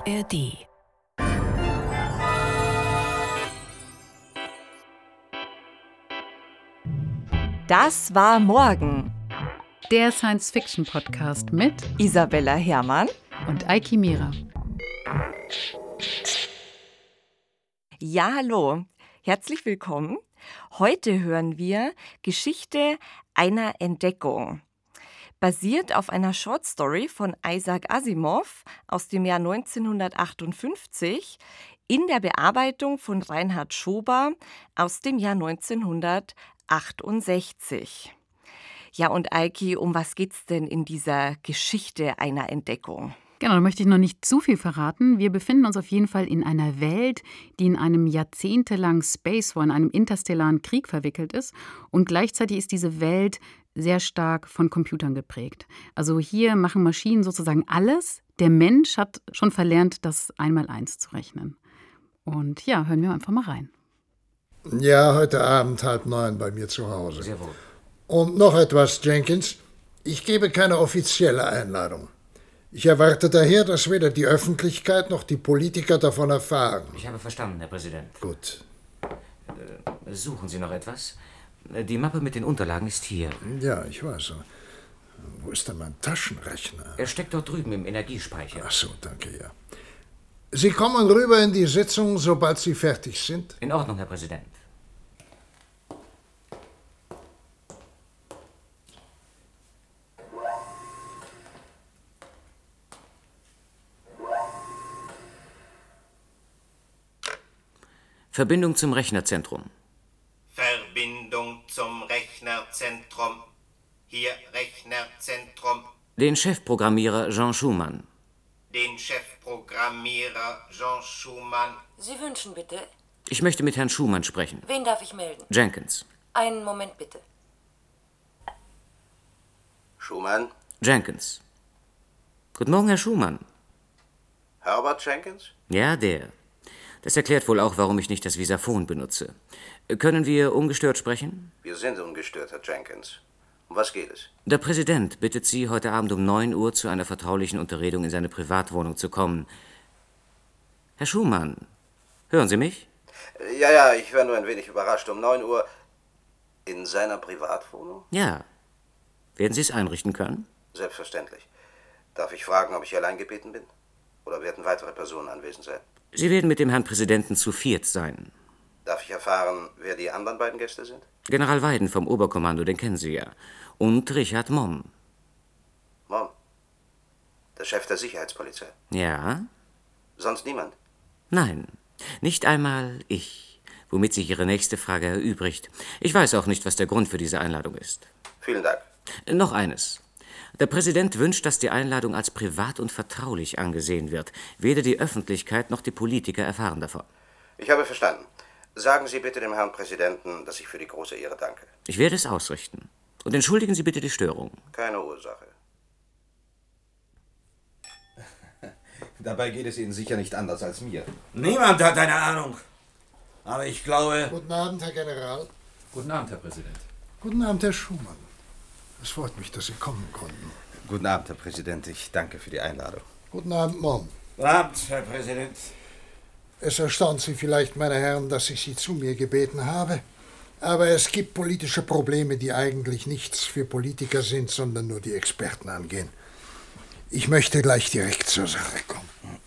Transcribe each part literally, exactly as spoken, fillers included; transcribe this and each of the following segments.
R D. Das war morgen. Der Science-Fiction-Podcast mit Isabella Herrmann und Eiki Mira. Ja, hallo. Herzlich willkommen. Heute hören wir Geschichte einer Entdeckung. Basiert auf einer Shortstory von Isaac Asimov aus dem Jahr neunzehnhundertachtundfünfzig in der Bearbeitung von Reinhard Schober aus dem Jahr neunzehnhundertachtundsechzig. Ja, und Eiki, um was geht's denn in dieser Geschichte einer Entdeckung? Genau, da möchte ich noch nicht zu viel verraten. Wir befinden uns auf jeden Fall in einer Welt, die in einem jahrzehntelangen Space War, in einem interstellaren Krieg verwickelt ist. Und gleichzeitig ist diese Welt sehr stark von Computern geprägt. Also hier machen Maschinen sozusagen alles. Der Mensch hat schon verlernt, das Einmaleins zu rechnen. Und ja, hören wir einfach mal rein. Ja, heute Abend halb neun bei mir zu Hause. Sehr wohl. Und noch etwas, Jenkins. Ich gebe keine offizielle Einladung. Ich erwarte daher, dass weder die Öffentlichkeit noch die Politiker davon erfahren. Ich habe verstanden, Herr Präsident. Gut. Äh, suchen Sie noch etwas? Die Mappe mit den Unterlagen ist hier. Ja, ich weiß. Wo ist denn mein Taschenrechner? Er steckt dort drüben im Energiespeicher. Ach so, danke, ja. Sie kommen rüber in die Sitzung, sobald Sie fertig sind. In Ordnung, Herr Präsident. Verbindung zum Rechnerzentrum. Verbindung zum Rechnerzentrum. Hier Rechnerzentrum. Den Chefprogrammierer Jean Schumann. Den Chefprogrammierer Jean Schumann. Sie wünschen bitte? Ich möchte mit Herrn Schumann sprechen. Wen darf ich melden? Jenkins. Einen Moment bitte. Schumann? Jenkins. Guten Morgen, Herr Schumann. Herbert Jenkins? Ja, der. Das erklärt wohl auch, warum ich nicht das Visaphon benutze. Können wir ungestört sprechen? Wir sind ungestört, Herr Jenkins. Um was geht es? Der Präsident bittet Sie, heute Abend um neun Uhr zu einer vertraulichen Unterredung in seine Privatwohnung zu kommen. Herr Schumann, hören Sie mich? Ja, ja, ich wäre nur ein wenig überrascht. Um neun Uhr in seiner Privatwohnung? Ja. Werden Sie es einrichten können? Selbstverständlich. Darf ich fragen, ob ich allein gebeten bin? Oder werden weitere Personen anwesend sein? Sie werden mit dem Herrn Präsidenten zu viert sein. Darf ich erfahren, wer die anderen beiden Gäste sind? General Weiden vom Oberkommando, den kennen Sie ja. Und Richard Momm. Momm? Der Chef der Sicherheitspolizei? Ja? Sonst niemand? Nein, nicht einmal ich. Womit sich Ihre nächste Frage erübrigt. Ich weiß auch nicht, was der Grund für diese Einladung ist. Vielen Dank. Noch eines. Der Präsident wünscht, dass die Einladung als privat und vertraulich angesehen wird. Weder die Öffentlichkeit noch die Politiker erfahren davon. Ich habe verstanden. Sagen Sie bitte dem Herrn Präsidenten, dass ich für die große Ehre danke. Ich werde es ausrichten. Und entschuldigen Sie bitte die Störung. Keine Ursache. Dabei geht es Ihnen sicher nicht anders als mir. Niemand hat eine Ahnung. Aber ich glaube... Guten Abend, Herr General. Guten Abend, Herr Präsident. Guten Abend, Herr Schumann. Es freut mich, dass Sie kommen konnten. Guten Abend, Herr Präsident. Ich danke für die Einladung. Guten Abend, Mom. Guten Abend, Herr Präsident. Es erstaunt Sie vielleicht, meine Herren, dass ich Sie zu mir gebeten habe. Aber es gibt politische Probleme, die eigentlich nichts für Politiker sind, sondern nur die Experten angehen. Ich möchte gleich direkt zur Sache kommen.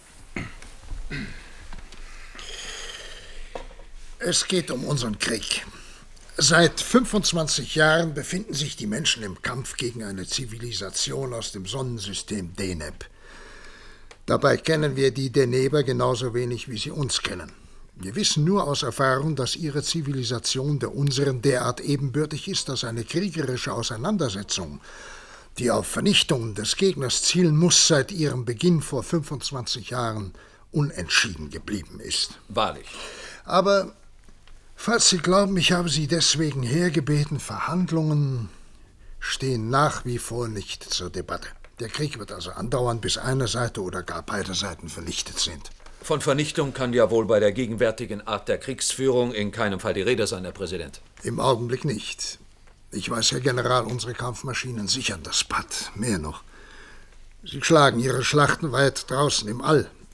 Es geht um unseren Krieg. Seit fünfundzwanzig Jahren befinden sich die Menschen im Kampf gegen eine Zivilisation aus dem Sonnensystem Deneb. Dabei kennen wir die Deneber genauso wenig, wie sie uns kennen. Wir wissen nur aus Erfahrung, dass ihre Zivilisation der unseren derart ebenbürtig ist, dass eine kriegerische Auseinandersetzung, die auf Vernichtung des Gegners zielen muss, seit ihrem Beginn vor fünfundzwanzig Jahren unentschieden geblieben ist. Wahrlich. Aber falls Sie glauben, ich habe Sie deswegen hergebeten, Verhandlungen stehen nach wie vor nicht zur Debatte. Der Krieg wird also andauern, bis eine Seite oder gar beide Seiten vernichtet sind. Von Vernichtung kann ja wohl bei der gegenwärtigen Art der Kriegsführung in keinem Fall die Rede sein, Herr Präsident. Im Augenblick nicht. Ich weiß, Herr General, unsere Kampfmaschinen sichern das Pad. Mehr noch. Sie schlagen ihre Schlachten weit draußen im All.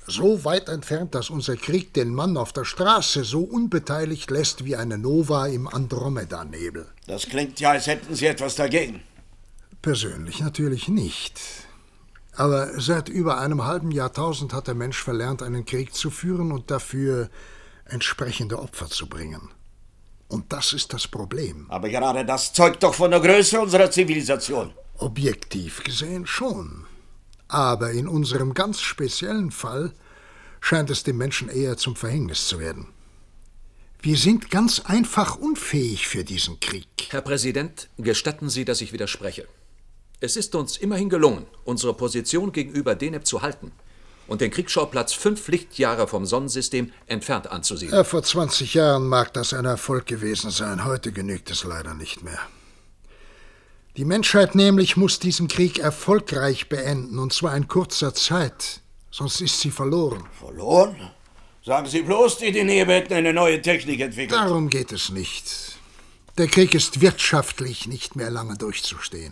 So weit entfernt, dass unser Krieg den Mann auf der Straße so unbeteiligt lässt wie eine Nova im Andromeda-Nebel. Das klingt ja, als hätten Sie etwas dagegen. Persönlich natürlich nicht. Aber seit über einem halben Jahrtausend hat der Mensch verlernt, einen Krieg zu führen und dafür entsprechende Opfer zu bringen. Und das ist das Problem. Aber gerade das zeugt doch von der Größe unserer Zivilisation. Objektiv gesehen schon. Aber in unserem ganz speziellen Fall scheint es dem Menschen eher zum Verhängnis zu werden. Wir sind ganz einfach unfähig für diesen Krieg. Herr Präsident, gestatten Sie, dass ich widerspreche. Es ist uns immerhin gelungen, unsere Position gegenüber Deneb zu halten und den Kriegsschauplatz fünf Lichtjahre vom Sonnensystem entfernt anzusiedeln. Ja, vor zwanzig Jahren mag das ein Erfolg gewesen sein. Heute genügt es leider nicht mehr. Die Menschheit nämlich muss diesen Krieg erfolgreich beenden, und zwar in kurzer Zeit. Sonst ist sie verloren. Verloren? Sagen Sie bloß, die Deneb hätten eine neue Technik entwickelt. Darum geht es nicht. Der Krieg ist wirtschaftlich nicht mehr lange durchzustehen.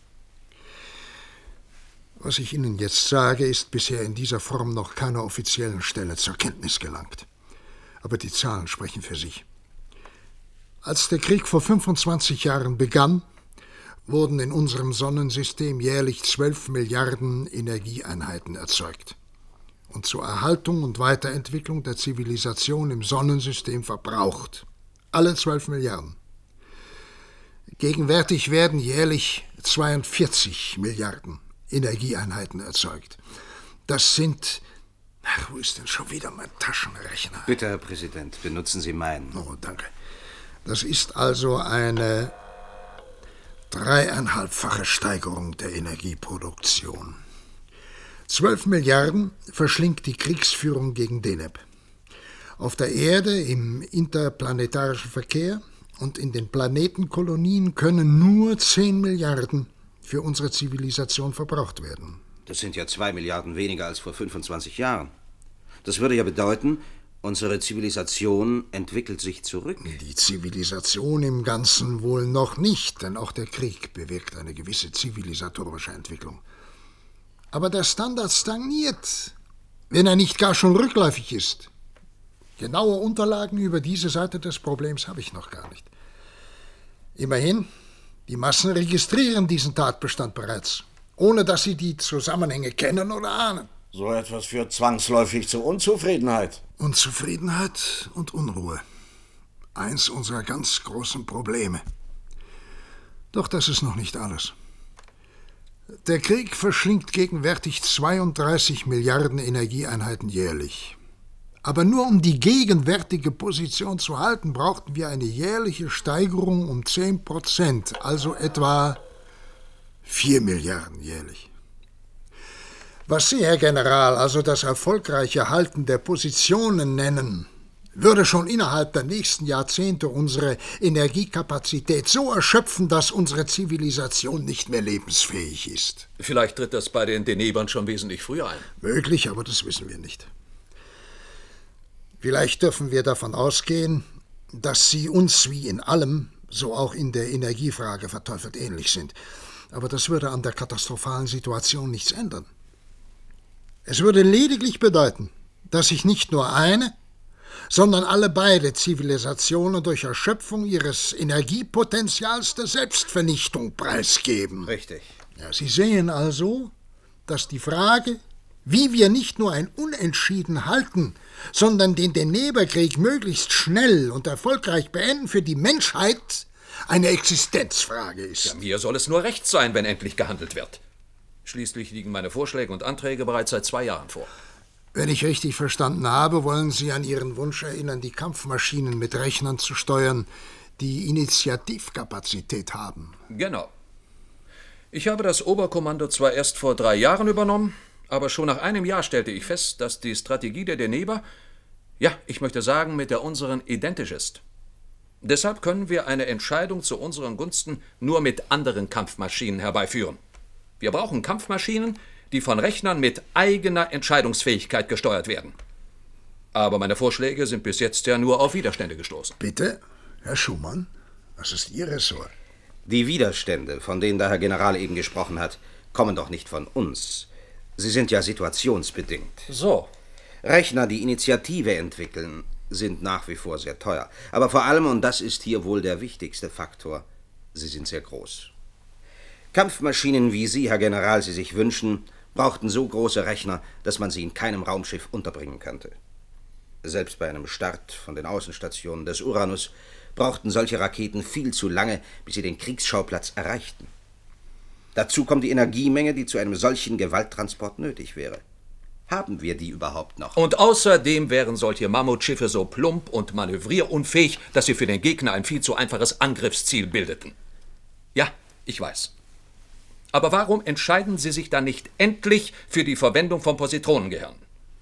Was ich Ihnen jetzt sage, ist bisher in dieser Form noch keiner offiziellen Stelle zur Kenntnis gelangt. Aber die Zahlen sprechen für sich. Als der Krieg vor fünfundzwanzig Jahren begann, wurden in unserem Sonnensystem jährlich zwölf Milliarden Energieeinheiten erzeugt und zur Erhaltung und Weiterentwicklung der Zivilisation im Sonnensystem verbraucht. Alle zwölf Milliarden. Gegenwärtig werden jährlich zweiundvierzig Milliarden Energieeinheiten erzeugt. Das sind... Ach, wo ist denn schon wieder mein Taschenrechner? Bitte, Herr Präsident, benutzen Sie meinen. Oh, danke. Das ist also eine dreieinhalbfache Steigerung der Energieproduktion. Zwölf Milliarden verschlingt die Kriegsführung gegen Deneb. Auf der Erde, im interplanetarischen Verkehr und in den Planetenkolonien können nur zehn Milliarden für unsere Zivilisation verbraucht werden. Das sind ja zwei Milliarden weniger als vor fünfundzwanzig Jahren. Das würde ja bedeuten, unsere Zivilisation entwickelt sich zurück. Die Zivilisation im Ganzen wohl noch nicht, denn auch der Krieg bewirkt eine gewisse zivilisatorische Entwicklung. Aber der Standard stagniert, wenn er nicht gar schon rückläufig ist. Genaue Unterlagen über diese Seite des Problems habe ich noch gar nicht. Immerhin, die Massen registrieren diesen Tatbestand bereits, ohne dass sie die Zusammenhänge kennen oder ahnen. So etwas führt zwangsläufig zu Unzufriedenheit. Unzufriedenheit und Unruhe. Eins unserer ganz großen Probleme. Doch das ist noch nicht alles. Der Krieg verschlingt gegenwärtig zweiunddreißig Milliarden Energieeinheiten jährlich. Aber nur um die gegenwärtige Position zu halten, brauchten wir eine jährliche Steigerung um zehn Prozent, also etwa vier Milliarden jährlich. Was Sie, Herr General, also das erfolgreiche Halten der Positionen nennen, würde schon innerhalb der nächsten Jahrzehnte unsere Energiekapazität so erschöpfen, dass unsere Zivilisation nicht mehr lebensfähig ist. Vielleicht tritt das bei den Denebern schon wesentlich früher ein. Möglich, aber das wissen wir nicht. Vielleicht dürfen wir davon ausgehen, dass Sie uns wie in allem, so auch in der Energiefrage, verteufelt ähnlich sind. Aber das würde an der katastrophalen Situation nichts ändern. Es würde lediglich bedeuten, dass sich nicht nur eine, sondern alle beide Zivilisationen durch Erschöpfung ihres Energiepotenzials der Selbstvernichtung preisgeben. Richtig. Ja, Sie sehen also, dass die Frage, wie wir nicht nur ein Unentschieden halten, sondern den Deneberkrieg möglichst schnell und erfolgreich beenden, für die Menschheit eine Existenzfrage ist. Ja, mir soll es nur recht sein, wenn endlich gehandelt wird. Schließlich liegen meine Vorschläge und Anträge bereits seit zwei Jahren vor. Wenn ich richtig verstanden habe, wollen Sie an Ihren Wunsch erinnern, die Kampfmaschinen mit Rechnern zu steuern, die Initiativkapazität haben. Genau. Ich habe das Oberkommando zwar erst vor drei Jahren übernommen, aber schon nach einem Jahr stellte ich fest, dass die Strategie der Deneber, ja, ich möchte sagen, mit der unseren identisch ist. Deshalb können wir eine Entscheidung zu unseren Gunsten nur mit anderen Kampfmaschinen herbeiführen. Wir brauchen Kampfmaschinen, die von Rechnern mit eigener Entscheidungsfähigkeit gesteuert werden. Aber meine Vorschläge sind bis jetzt ja nur auf Widerstände gestoßen. Bitte, Herr Schumann, was ist Ihr Ressort? Die Widerstände, von denen der Herr General eben gesprochen hat, kommen doch nicht von uns. Sie sind ja situationsbedingt. So. Rechner, die Initiative entwickeln, sind nach wie vor sehr teuer. Aber vor allem, und das ist hier wohl der wichtigste Faktor, sie sind sehr groß. Kampfmaschinen, wie Sie, Herr General, sie sich wünschen, brauchten so große Rechner, dass man sie in keinem Raumschiff unterbringen könnte. Selbst bei einem Start von den Außenstationen des Uranus brauchten solche Raketen viel zu lange, bis sie den Kriegsschauplatz erreichten. Dazu kommt die Energiemenge, die zu einem solchen Gewalttransport nötig wäre. Haben wir die überhaupt noch? Und außerdem wären solche Mammutschiffe so plump und manövrierunfähig, dass sie für den Gegner ein viel zu einfaches Angriffsziel bildeten. Ja, ich weiß. Aber warum entscheiden Sie sich dann nicht endlich für die Verwendung von Positronengehirnen?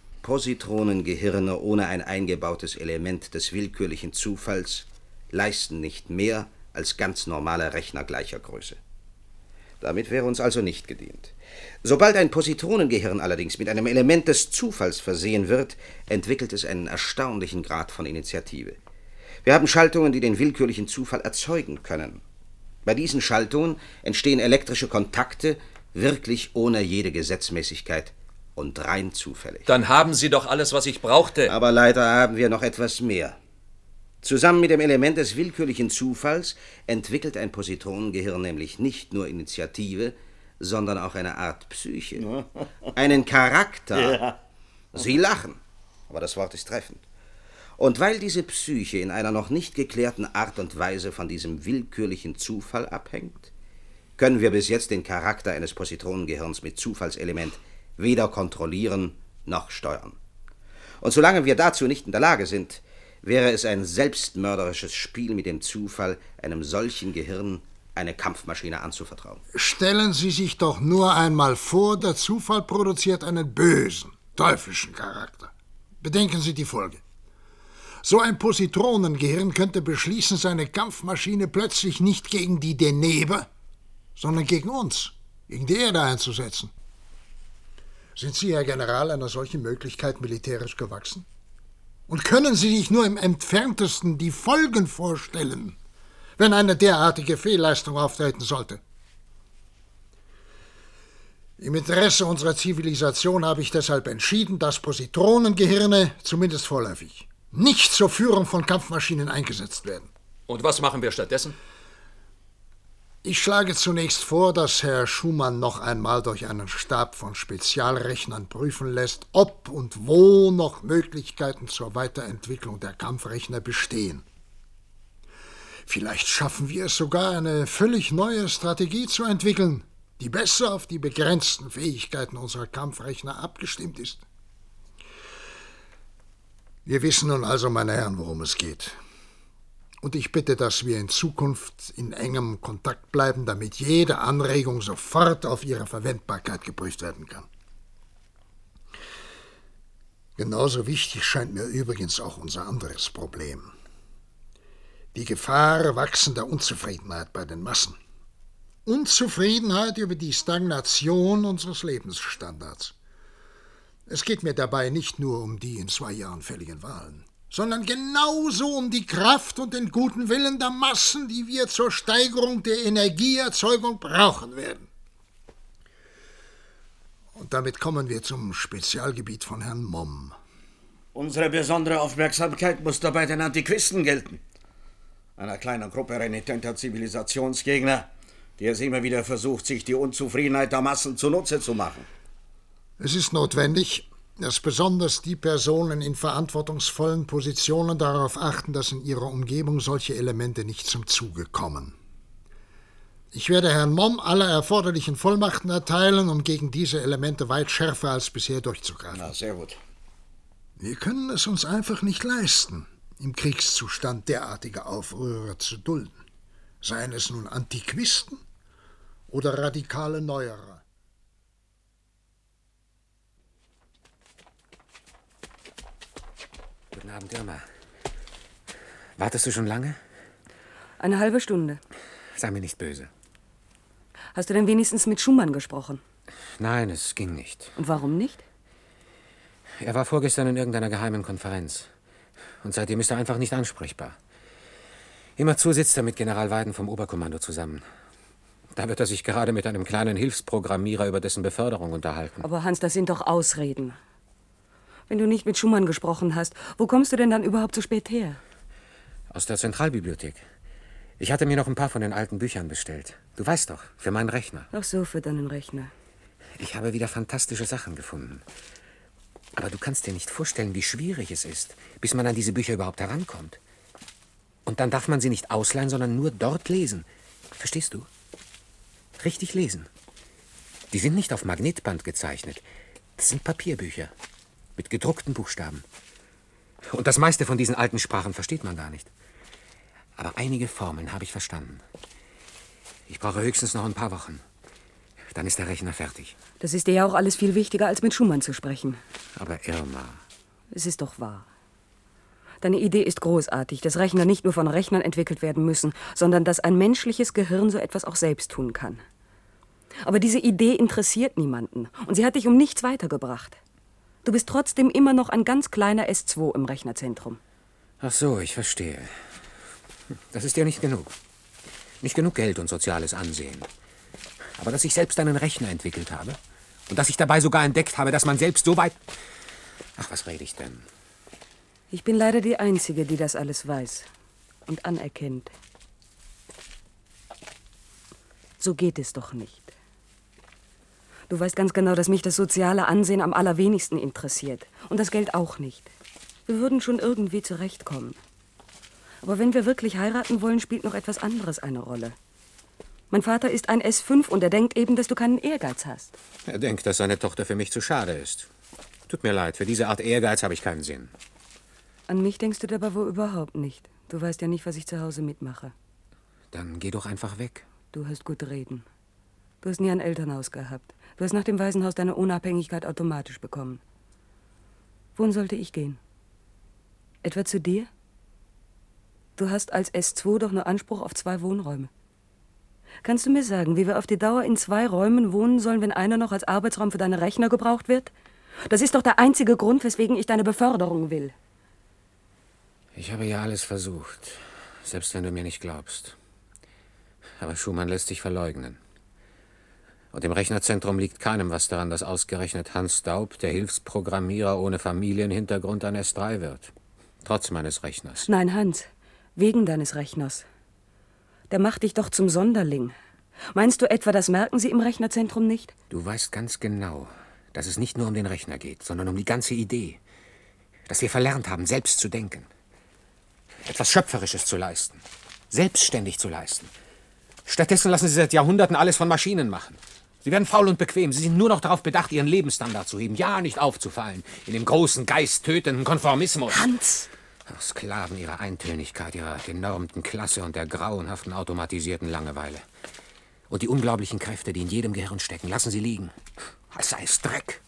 Positronengehirne ohne ein eingebautes Element des willkürlichen Zufalls leisten nicht mehr als ganz normale Rechner gleicher Größe. Damit wäre uns also nicht gedient. Sobald ein Positronengehirn allerdings mit einem Element des Zufalls versehen wird, entwickelt es einen erstaunlichen Grad von Initiative. Wir haben Schaltungen, die den willkürlichen Zufall erzeugen können. Bei diesen Schaltungen entstehen elektrische Kontakte, wirklich ohne jede Gesetzmäßigkeit und rein zufällig. Dann haben Sie doch alles, was ich brauchte. Aber leider haben wir noch etwas mehr. Zusammen mit dem Element des willkürlichen Zufalls entwickelt ein Positronengehirn nämlich nicht nur Initiative, sondern auch eine Art Psyche. Einen Charakter. Ja. Sie lachen, aber das Wort ist treffend. Und weil diese Psyche in einer noch nicht geklärten Art und Weise von diesem willkürlichen Zufall abhängt, können wir bis jetzt den Charakter eines Positronengehirns mit Zufallselement weder kontrollieren noch steuern. Und solange wir dazu nicht in der Lage sind, wäre es ein selbstmörderisches Spiel mit dem Zufall, einem solchen Gehirn eine Kampfmaschine anzuvertrauen. Stellen Sie sich doch nur einmal vor, der Zufall produziert einen bösen, teuflischen Charakter. Bedenken Sie die Folge. So ein Positronengehirn könnte beschließen, seine Kampfmaschine plötzlich nicht gegen die Denebe, sondern gegen uns, gegen die Erde einzusetzen. Sind Sie, Herr General, einer solchen Möglichkeit militärisch gewachsen? Und können Sie sich nur im entferntesten die Folgen vorstellen, wenn eine derartige Fehlleistung auftreten sollte? Im Interesse unserer Zivilisation habe ich deshalb entschieden, dass Positronengehirne, zumindest vorläufig, nicht zur Führung von Kampfmaschinen eingesetzt werden. Und was machen wir stattdessen? Ich schlage zunächst vor, dass Herr Schumann noch einmal durch einen Stab von Spezialrechnern prüfen lässt, ob und wo noch Möglichkeiten zur Weiterentwicklung der Kampfrechner bestehen. Vielleicht schaffen wir es sogar, eine völlig neue Strategie zu entwickeln, die besser auf die begrenzten Fähigkeiten unserer Kampfrechner abgestimmt ist. Wir wissen nun also, meine Herren, worum es geht. Und ich bitte, dass wir in Zukunft in engem Kontakt bleiben, damit jede Anregung sofort auf ihre Verwendbarkeit geprüft werden kann. Genauso wichtig scheint mir übrigens auch unser anderes Problem. Die Gefahr wachsender Unzufriedenheit bei den Massen. Unzufriedenheit über die Stagnation unseres Lebensstandards. Es geht mir dabei nicht nur um die in zwei Jahren fälligen Wahlen, sondern genauso um die Kraft und den guten Willen der Massen, die wir zur Steigerung der Energieerzeugung brauchen werden. Und damit kommen wir zum Spezialgebiet von Herrn Momm. Unsere besondere Aufmerksamkeit muss dabei den Antiquisten gelten. Einer kleinen Gruppe renitenter Zivilisationsgegner, die es immer wieder versucht, sich die Unzufriedenheit der Massen zunutze zu machen. Es ist notwendig, dass besonders die Personen in verantwortungsvollen Positionen darauf achten, dass in ihrer Umgebung solche Elemente nicht zum Zuge kommen. Ich werde Herrn Momm alle erforderlichen Vollmachten erteilen, um gegen diese Elemente weit schärfer als bisher durchzugreifen. Na, sehr gut. Wir können es uns einfach nicht leisten, im Kriegszustand derartige Aufrührer zu dulden. Seien es nun Antiquisten oder radikale Neuerer. Guten Abend, Irma. Wartest du schon lange? Eine halbe Stunde. Sei mir nicht böse. Hast du denn wenigstens mit Schumann gesprochen? Nein, es ging nicht. Und warum nicht? Er war vorgestern in irgendeiner geheimen Konferenz. Und seitdem ist er einfach nicht ansprechbar. Immerzu sitzt er mit General Weiden vom Oberkommando zusammen. Da wird er sich gerade mit einem kleinen Hilfsprogrammierer über dessen Beförderung unterhalten. Aber Hans, das sind doch Ausreden. Wenn du nicht mit Schumann gesprochen hast, wo kommst du denn dann überhaupt so spät her? Aus der Zentralbibliothek. Ich hatte mir noch ein paar von den alten Büchern bestellt. Du weißt doch, für meinen Rechner. Ach so, für deinen Rechner. Ich habe wieder fantastische Sachen gefunden. Aber du kannst dir nicht vorstellen, wie schwierig es ist, bis man an diese Bücher überhaupt herankommt. Und dann darf man sie nicht ausleihen, sondern nur dort lesen. Verstehst du? Richtig lesen. Die sind nicht auf Magnetband gezeichnet. Das sind Papierbücher mit gedruckten Buchstaben. Und das meiste von diesen alten Sprachen versteht man gar nicht. Aber einige Formeln habe ich verstanden. Ich brauche höchstens noch ein paar Wochen. Dann ist der Rechner fertig. Das ist dir ja auch alles viel wichtiger, als mit Schumann zu sprechen. Aber Irma... Es ist doch wahr. Deine Idee ist großartig, dass Rechner nicht nur von Rechnern entwickelt werden müssen, sondern dass ein menschliches Gehirn so etwas auch selbst tun kann. Aber diese Idee interessiert niemanden und sie hat dich um nichts weitergebracht. Du bist trotzdem immer noch ein ganz kleiner S zwei im Rechnerzentrum. Ach so, ich verstehe. Das ist ja nicht genug. Nicht genug Geld und soziales Ansehen. Aber dass ich selbst einen Rechner entwickelt habe und dass ich dabei sogar entdeckt habe, dass man selbst so weit... Ach, was rede ich denn? Ich bin leider die Einzige, die das alles weiß und anerkennt. So geht es doch nicht. Du weißt ganz genau, dass mich das soziale Ansehen am allerwenigsten interessiert. Und das Geld auch nicht. Wir würden schon irgendwie zurechtkommen. Aber wenn wir wirklich heiraten wollen, spielt noch etwas anderes eine Rolle. Mein Vater ist ein S fünf und er denkt eben, dass du keinen Ehrgeiz hast. Er denkt, dass seine Tochter für mich zu schade ist. Tut mir leid, für diese Art Ehrgeiz habe ich keinen Sinn. An mich denkst du dabei wohl überhaupt nicht. Du weißt ja nicht, was ich zu Hause mitmache. Dann geh doch einfach weg. Du hast gut reden. Du hast nie ein Elternhaus gehabt. Du hast nach dem Waisenhaus deine Unabhängigkeit automatisch bekommen. Wohin sollte ich gehen? Etwa zu dir? Du hast als S zwei doch nur Anspruch auf zwei Wohnräume. Kannst du mir sagen, wie wir auf die Dauer in zwei Räumen wohnen sollen, wenn einer noch als Arbeitsraum für deine Rechner gebraucht wird? Das ist doch der einzige Grund, weswegen ich deine Beförderung will. Ich habe ja alles versucht, selbst wenn du mir nicht glaubst. Aber Schumann lässt sich verleugnen. Und im Rechnerzentrum liegt keinem was daran, dass ausgerechnet Hans Daub, der Hilfsprogrammierer ohne Familienhintergrund, ein S drei wird. Trotz meines Rechners. Nein, Hans, wegen deines Rechners. Der macht dich doch zum Sonderling. Meinst du etwa, das merken sie im Rechnerzentrum nicht? Du weißt ganz genau, dass es nicht nur um den Rechner geht, sondern um die ganze Idee. Dass wir verlernt haben, selbst zu denken. Etwas Schöpferisches zu leisten. Selbstständig zu leisten. Stattdessen lassen sie seit Jahrhunderten alles von Maschinen machen. Sie werden faul und bequem. Sie sind nur noch darauf bedacht, ihren Lebensstandard zu heben. Ja, nicht aufzufallen. In dem großen, geisttötenden Konformismus. Hans! Ach, Sklaven ihrer Eintönigkeit, ihrer genormten Klasse und der grauenhaften, automatisierten Langeweile. Und die unglaublichen Kräfte, die in jedem Gehirn stecken. Lassen sie liegen. Als sei es Dreck.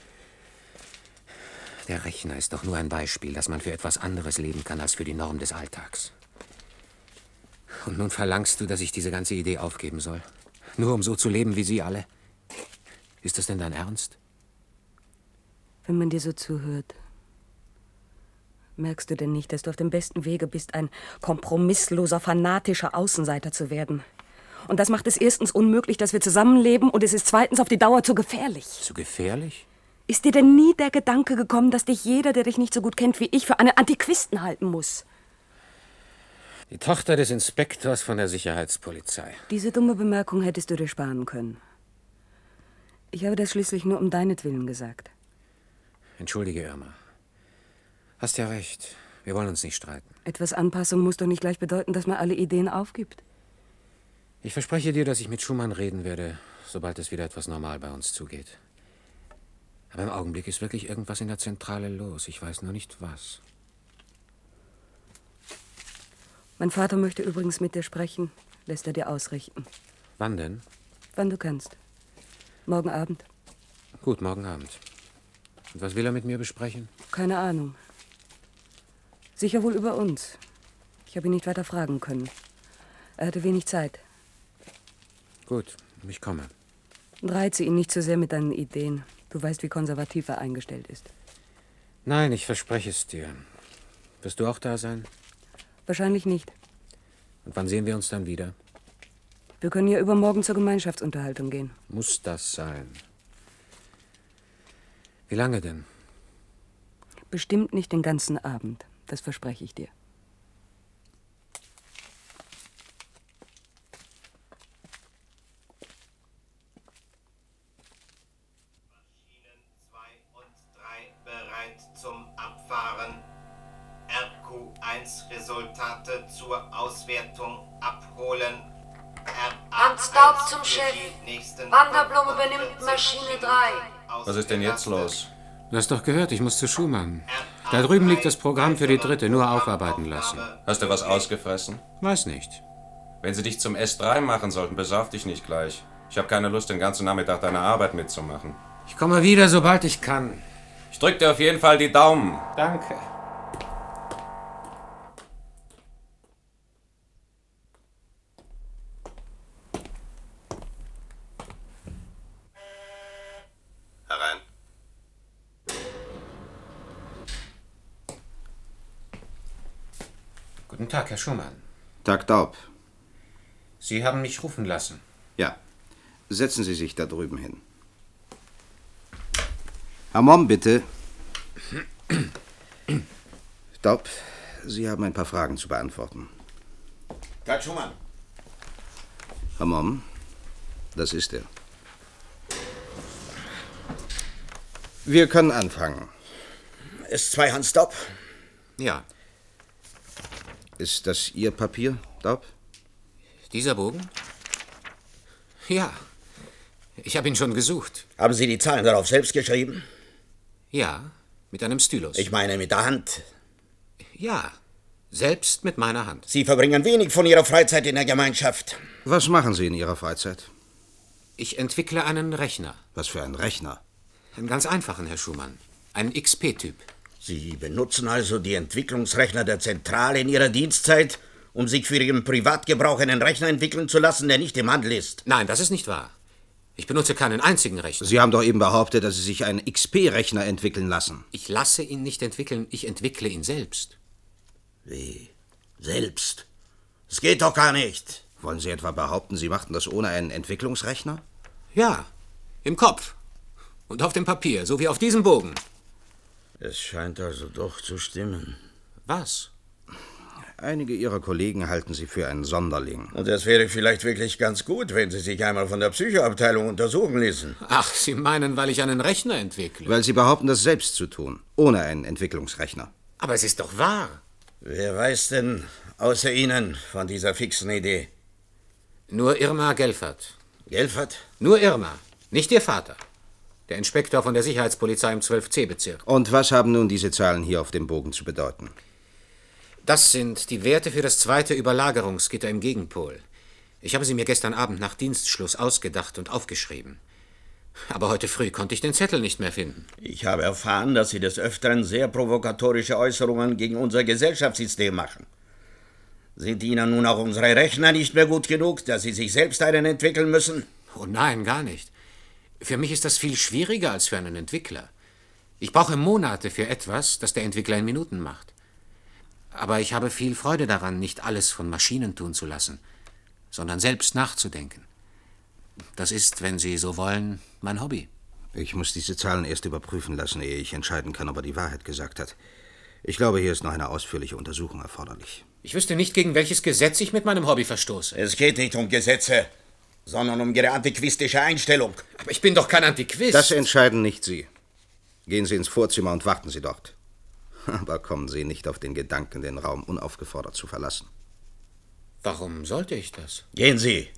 Der Rechner ist doch nur ein Beispiel, dass man für etwas anderes leben kann als für die Norm des Alltags. Und nun verlangst du, dass ich diese ganze Idee aufgeben soll? Nur um so zu leben wie Sie alle? Ist das denn dein Ernst? Wenn man dir so zuhört, merkst du denn nicht, dass du auf dem besten Wege bist, ein kompromissloser, fanatischer Außenseiter zu werden? Und das macht es erstens unmöglich, dass wir zusammenleben, und es ist zweitens auf die Dauer zu gefährlich. Zu gefährlich? Ist dir denn nie der Gedanke gekommen, dass dich jeder, der dich nicht so gut kennt wie ich, für einen Antiquisten halten muss? Die Tochter des Inspektors von der Sicherheitspolizei. Diese dumme Bemerkung hättest du dir sparen können. Ich habe das schließlich nur um deinetwillen gesagt. Entschuldige, Irma. Hast ja recht. Wir wollen uns nicht streiten. Etwas Anpassung muss doch nicht gleich bedeuten, dass man alle Ideen aufgibt. Ich verspreche dir, dass ich mit Schumann reden werde, sobald es wieder etwas normal bei uns zugeht. Aber im Augenblick ist wirklich irgendwas in der Zentrale los. Ich weiß nur nicht, was. Mein Vater möchte übrigens mit dir sprechen, lässt er dir ausrichten. Wann denn? Wann du kannst. Morgen Abend. Gut, morgen Abend. Und was will er mit mir besprechen? Keine Ahnung. Sicher wohl über uns. Ich habe ihn nicht weiter fragen können. Er hatte wenig Zeit. Gut, ich komme. Und reize ihn nicht zu sehr mit deinen Ideen. Du weißt, wie konservativ er eingestellt ist. Nein, ich verspreche es dir. Wirst du auch da sein? Wahrscheinlich nicht. Und wann sehen wir uns dann wieder? Wir können ja übermorgen zur Gemeinschaftsunterhaltung gehen. Muss das sein? Wie lange denn? Bestimmt nicht den ganzen Abend, das verspreche ich dir. Zum Abfahren. R Q eins Resultate zur Auswertung abholen. Hans Daub zum Chef. Wanderblom übernimmt Maschine drei. Was ist denn jetzt los? Du hast doch gehört, ich muss zu Schumann. Da drüben liegt das Programm für die dritte, nur aufarbeiten lassen. Hast du was ausgefressen? Weiß nicht. Wenn sie dich zum S drei machen sollten, besauf dich nicht gleich. Ich habe keine Lust, den ganzen Nachmittag deine Arbeit mitzumachen. Ich komme wieder, sobald ich kann. Ich drück dir auf jeden Fall die Daumen. Danke. Herein. Guten Tag, Herr Schumann. Tag, Daub. Sie haben mich rufen lassen. Ja. Setzen Sie sich da drüben hin. Herr Mom, bitte. Daub, Sie haben ein paar Fragen zu beantworten. Tag, Schumann. Herr Mom, das ist er. Wir können anfangen. S zwei Hans Daub? Ja. Ist das Ihr Papier, Daub? Dieser Bogen? Ja. Ich habe ihn schon gesucht. Haben Sie die Zahlen darauf selbst geschrieben? Ja, mit einem Stylus. Ich meine mit der Hand. Ja, selbst mit meiner Hand. Sie verbringen wenig von Ihrer Freizeit in der Gemeinschaft. Was machen Sie in Ihrer Freizeit? Ich entwickle einen Rechner. Was für ein Rechner? Einen ganz einfachen, Herr Schumann. Einen X P-Typ. Sie benutzen also die Entwicklungsrechner der Zentrale in Ihrer Dienstzeit, um sich für Ihren Privatgebrauch einen Rechner entwickeln zu lassen, der nicht im Handel ist? Nein, das ist nicht wahr. Ich benutze keinen einzigen Rechner. Sie haben doch eben behauptet, dass Sie sich einen X P-Rechner entwickeln lassen. Ich lasse ihn nicht entwickeln, ich entwickle ihn selbst. Wie? Selbst? Das geht doch gar nicht. Wollen Sie etwa behaupten, Sie machten das ohne einen Entwicklungsrechner? Ja, im Kopf. Und auf dem Papier, so wie auf diesem Bogen. Es scheint also doch zu stimmen. Was? Einige Ihrer Kollegen halten Sie für einen Sonderling. Und es wäre vielleicht wirklich ganz gut, wenn Sie sich einmal von der Psychoabteilung untersuchen ließen. Ach, Sie meinen, weil ich einen Rechner entwickle? Weil Sie behaupten, das selbst zu tun, ohne einen Entwicklungsrechner. Aber es ist doch wahr. Wer weiß denn außer Ihnen von dieser fixen Idee? Nur Irma Gelfert. Gelfert? Nur Irma, nicht Ihr Vater. Der Inspektor von der Sicherheitspolizei im zwölf C Bezirk. Und was haben nun diese Zahlen hier auf dem Bogen zu bedeuten? Das sind die Werte für das zweite Überlagerungsgitter im Gegenpol. Ich habe sie mir gestern Abend nach Dienstschluss ausgedacht und aufgeschrieben. Aber heute früh konnte ich den Zettel nicht mehr finden. Ich habe erfahren, dass Sie des Öfteren sehr provokatorische Äußerungen gegen unser Gesellschaftssystem machen. Sind Ihnen nun auch unsere Rechner nicht mehr gut genug, dass Sie sich selbst einen entwickeln müssen? Oh nein, gar nicht. Für mich ist das viel schwieriger als für einen Entwickler. Ich brauche Monate für etwas, das der Entwickler in Minuten macht. Aber ich habe viel Freude daran, nicht alles von Maschinen tun zu lassen, sondern selbst nachzudenken. Das ist, wenn Sie so wollen, mein Hobby. Ich muss diese Zahlen erst überprüfen lassen, ehe ich entscheiden kann, ob er die Wahrheit gesagt hat. Ich glaube, hier ist noch eine ausführliche Untersuchung erforderlich. Ich wüsste nicht, gegen welches Gesetz ich mit meinem Hobby verstoße. Es geht nicht um Gesetze, sondern um Ihre antiquistische Einstellung. Aber ich bin doch kein Antiquist. Das entscheiden nicht Sie. Gehen Sie ins Vorzimmer und warten Sie dort. Aber kommen Sie nicht auf den Gedanken, den Raum unaufgefordert zu verlassen. Warum sollte ich das? Gehen Sie.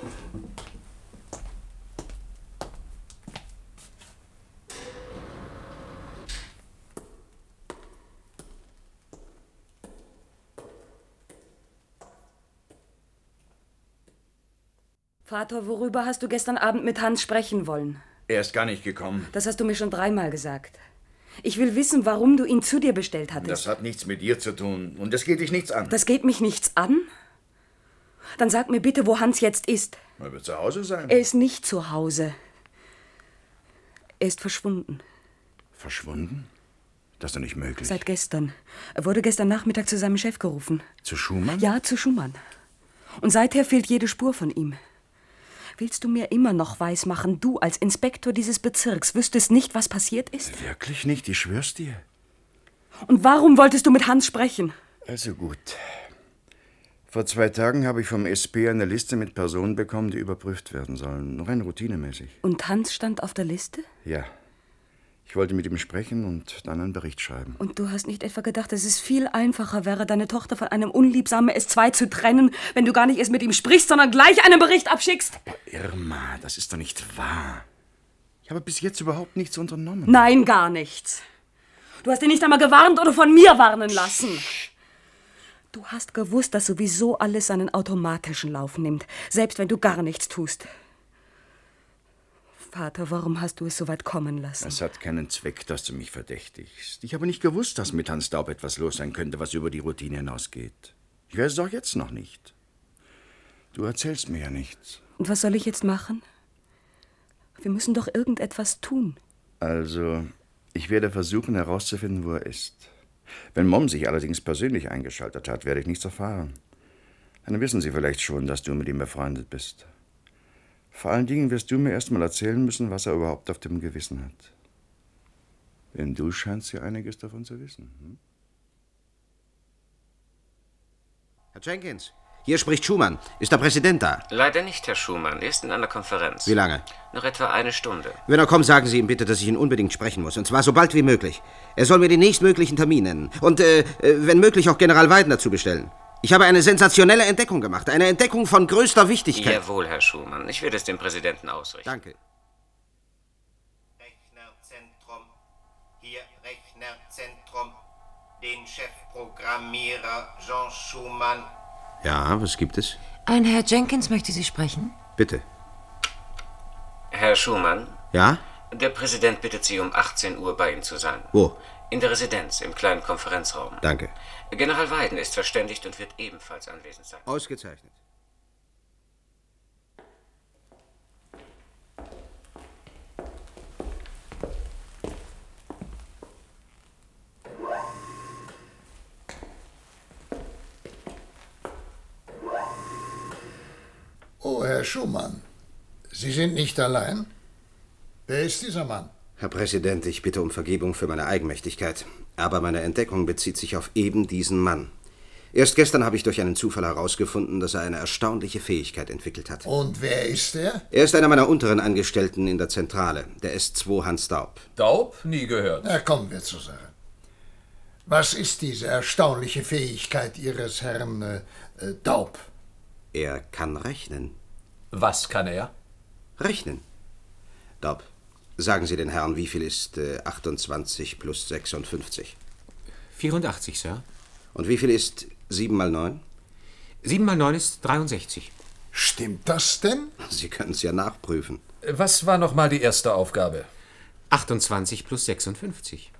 Vater, worüber hast du gestern Abend mit Hans sprechen wollen? Er ist gar nicht gekommen. Das hast du mir schon dreimal gesagt. Ich will wissen, warum du ihn zu dir bestellt hattest. Das hat nichts mit dir zu tun und das geht dich nichts an. Das geht mich nichts an? Dann sag mir bitte, wo Hans jetzt ist. Er wird zu Hause sein. Er ist nicht zu Hause. Er ist verschwunden. Verschwunden? Das ist doch nicht möglich. Seit gestern. Er wurde gestern Nachmittag zu seinem Chef gerufen. Zu Schumann? Ja, zu Schumann. Und seither fehlt jede Spur von ihm. Willst du mir immer noch weismachen, du als Inspektor dieses Bezirks wüsstest nicht, was passiert ist? Wirklich nicht? Ich schwör's dir. Und warum wolltest du mit Hans sprechen? Also gut. Vor zwei Tagen habe ich vom S P eine Liste mit Personen bekommen, die überprüft werden sollen. Rein routinemäßig. Und Hans stand auf der Liste? Ja. Ich wollte mit ihm sprechen und dann einen Bericht schreiben. Und du hast nicht etwa gedacht, dass es viel einfacher wäre, deine Tochter von einem unliebsamen S zwei zu trennen, wenn du gar nicht erst mit ihm sprichst, sondern gleich einen Bericht abschickst? Aber Irma, das ist doch nicht wahr. Ich habe bis jetzt überhaupt nichts unternommen. Nein, gar nichts. Du hast ihn nicht einmal gewarnt oder von mir warnen lassen. Du hast gewusst, dass sowieso alles seinen automatischen Lauf nimmt, selbst wenn du gar nichts tust. Vater, warum hast du es so weit kommen lassen? Es hat keinen Zweck, dass du mich verdächtigst. Ich habe nicht gewusst, dass mit Hans Daub etwas los sein könnte, was über die Routine hinausgeht. Ich weiß es auch jetzt noch nicht. Du erzählst mir ja nichts. Und was soll ich jetzt machen? Wir müssen doch irgendetwas tun. Also, ich werde versuchen herauszufinden, wo er ist. Wenn Mom sich allerdings persönlich eingeschaltet hat, werde ich nichts erfahren. Dann wissen sie vielleicht schon, dass du mit ihm befreundet bist. Vor allen Dingen wirst du mir erst mal erzählen müssen, was er überhaupt auf dem Gewissen hat. Denn du scheinst ja einiges davon zu wissen. Hm? Herr Jenkins, hier spricht Schumann. Ist der Präsident da? Leider nicht, Herr Schumann. Er ist in einer Konferenz. Wie lange? Noch etwa eine Stunde. Wenn er kommt, sagen Sie ihm bitte, dass ich ihn unbedingt sprechen muss. Und zwar so bald wie möglich. Er soll mir den nächstmöglichen Termin nennen. Und, äh, wenn möglich, auch General Weiden dazu bestellen. Ich habe eine sensationelle Entdeckung gemacht. Eine Entdeckung von größter Wichtigkeit. Jawohl, Herr Schumann. Ich werde es dem Präsidenten ausrichten. Danke. Rechnerzentrum. Hier Rechnerzentrum. Den Chefprogrammierer Jean Schumann. Ja, was gibt es? Ein Herr Jenkins möchte Sie sprechen. Bitte. Herr Schumann? Ja? Der Präsident bittet Sie, um achtzehn Uhr bei ihm zu sein. Wo? In der Residenz, im kleinen Konferenzraum. Danke. General Weiden ist verständigt und wird ebenfalls anwesend sein. Ausgezeichnet. Oh, Herr Schumann, Sie sind nicht allein? Wer ist dieser Mann? Herr Präsident, ich bitte um Vergebung für meine Eigenmächtigkeit. Aber meine Entdeckung bezieht sich auf eben diesen Mann. Erst gestern habe ich durch einen Zufall herausgefunden, dass er eine erstaunliche Fähigkeit entwickelt hat. Und wer ist er? Er ist einer meiner unteren Angestellten in der Zentrale, der S zwei Hans Daub. Daub? Nie gehört. Na, kommen wir zur Sache. Was ist diese erstaunliche Fähigkeit Ihres Herrn äh, äh, Daub? Er kann rechnen. Was kann er? Rechnen. Daub, sagen Sie den Herrn, wie viel ist äh, achtundzwanzig plus sechsundfünfzig? vierundachtzig, Sir. Und wie viel ist sieben mal neun? sieben mal neun ist dreiundsechzig. Stimmt das denn? Sie können es ja nachprüfen. Was war noch mal die erste Aufgabe? achtundzwanzig plus sechsundfünfzig.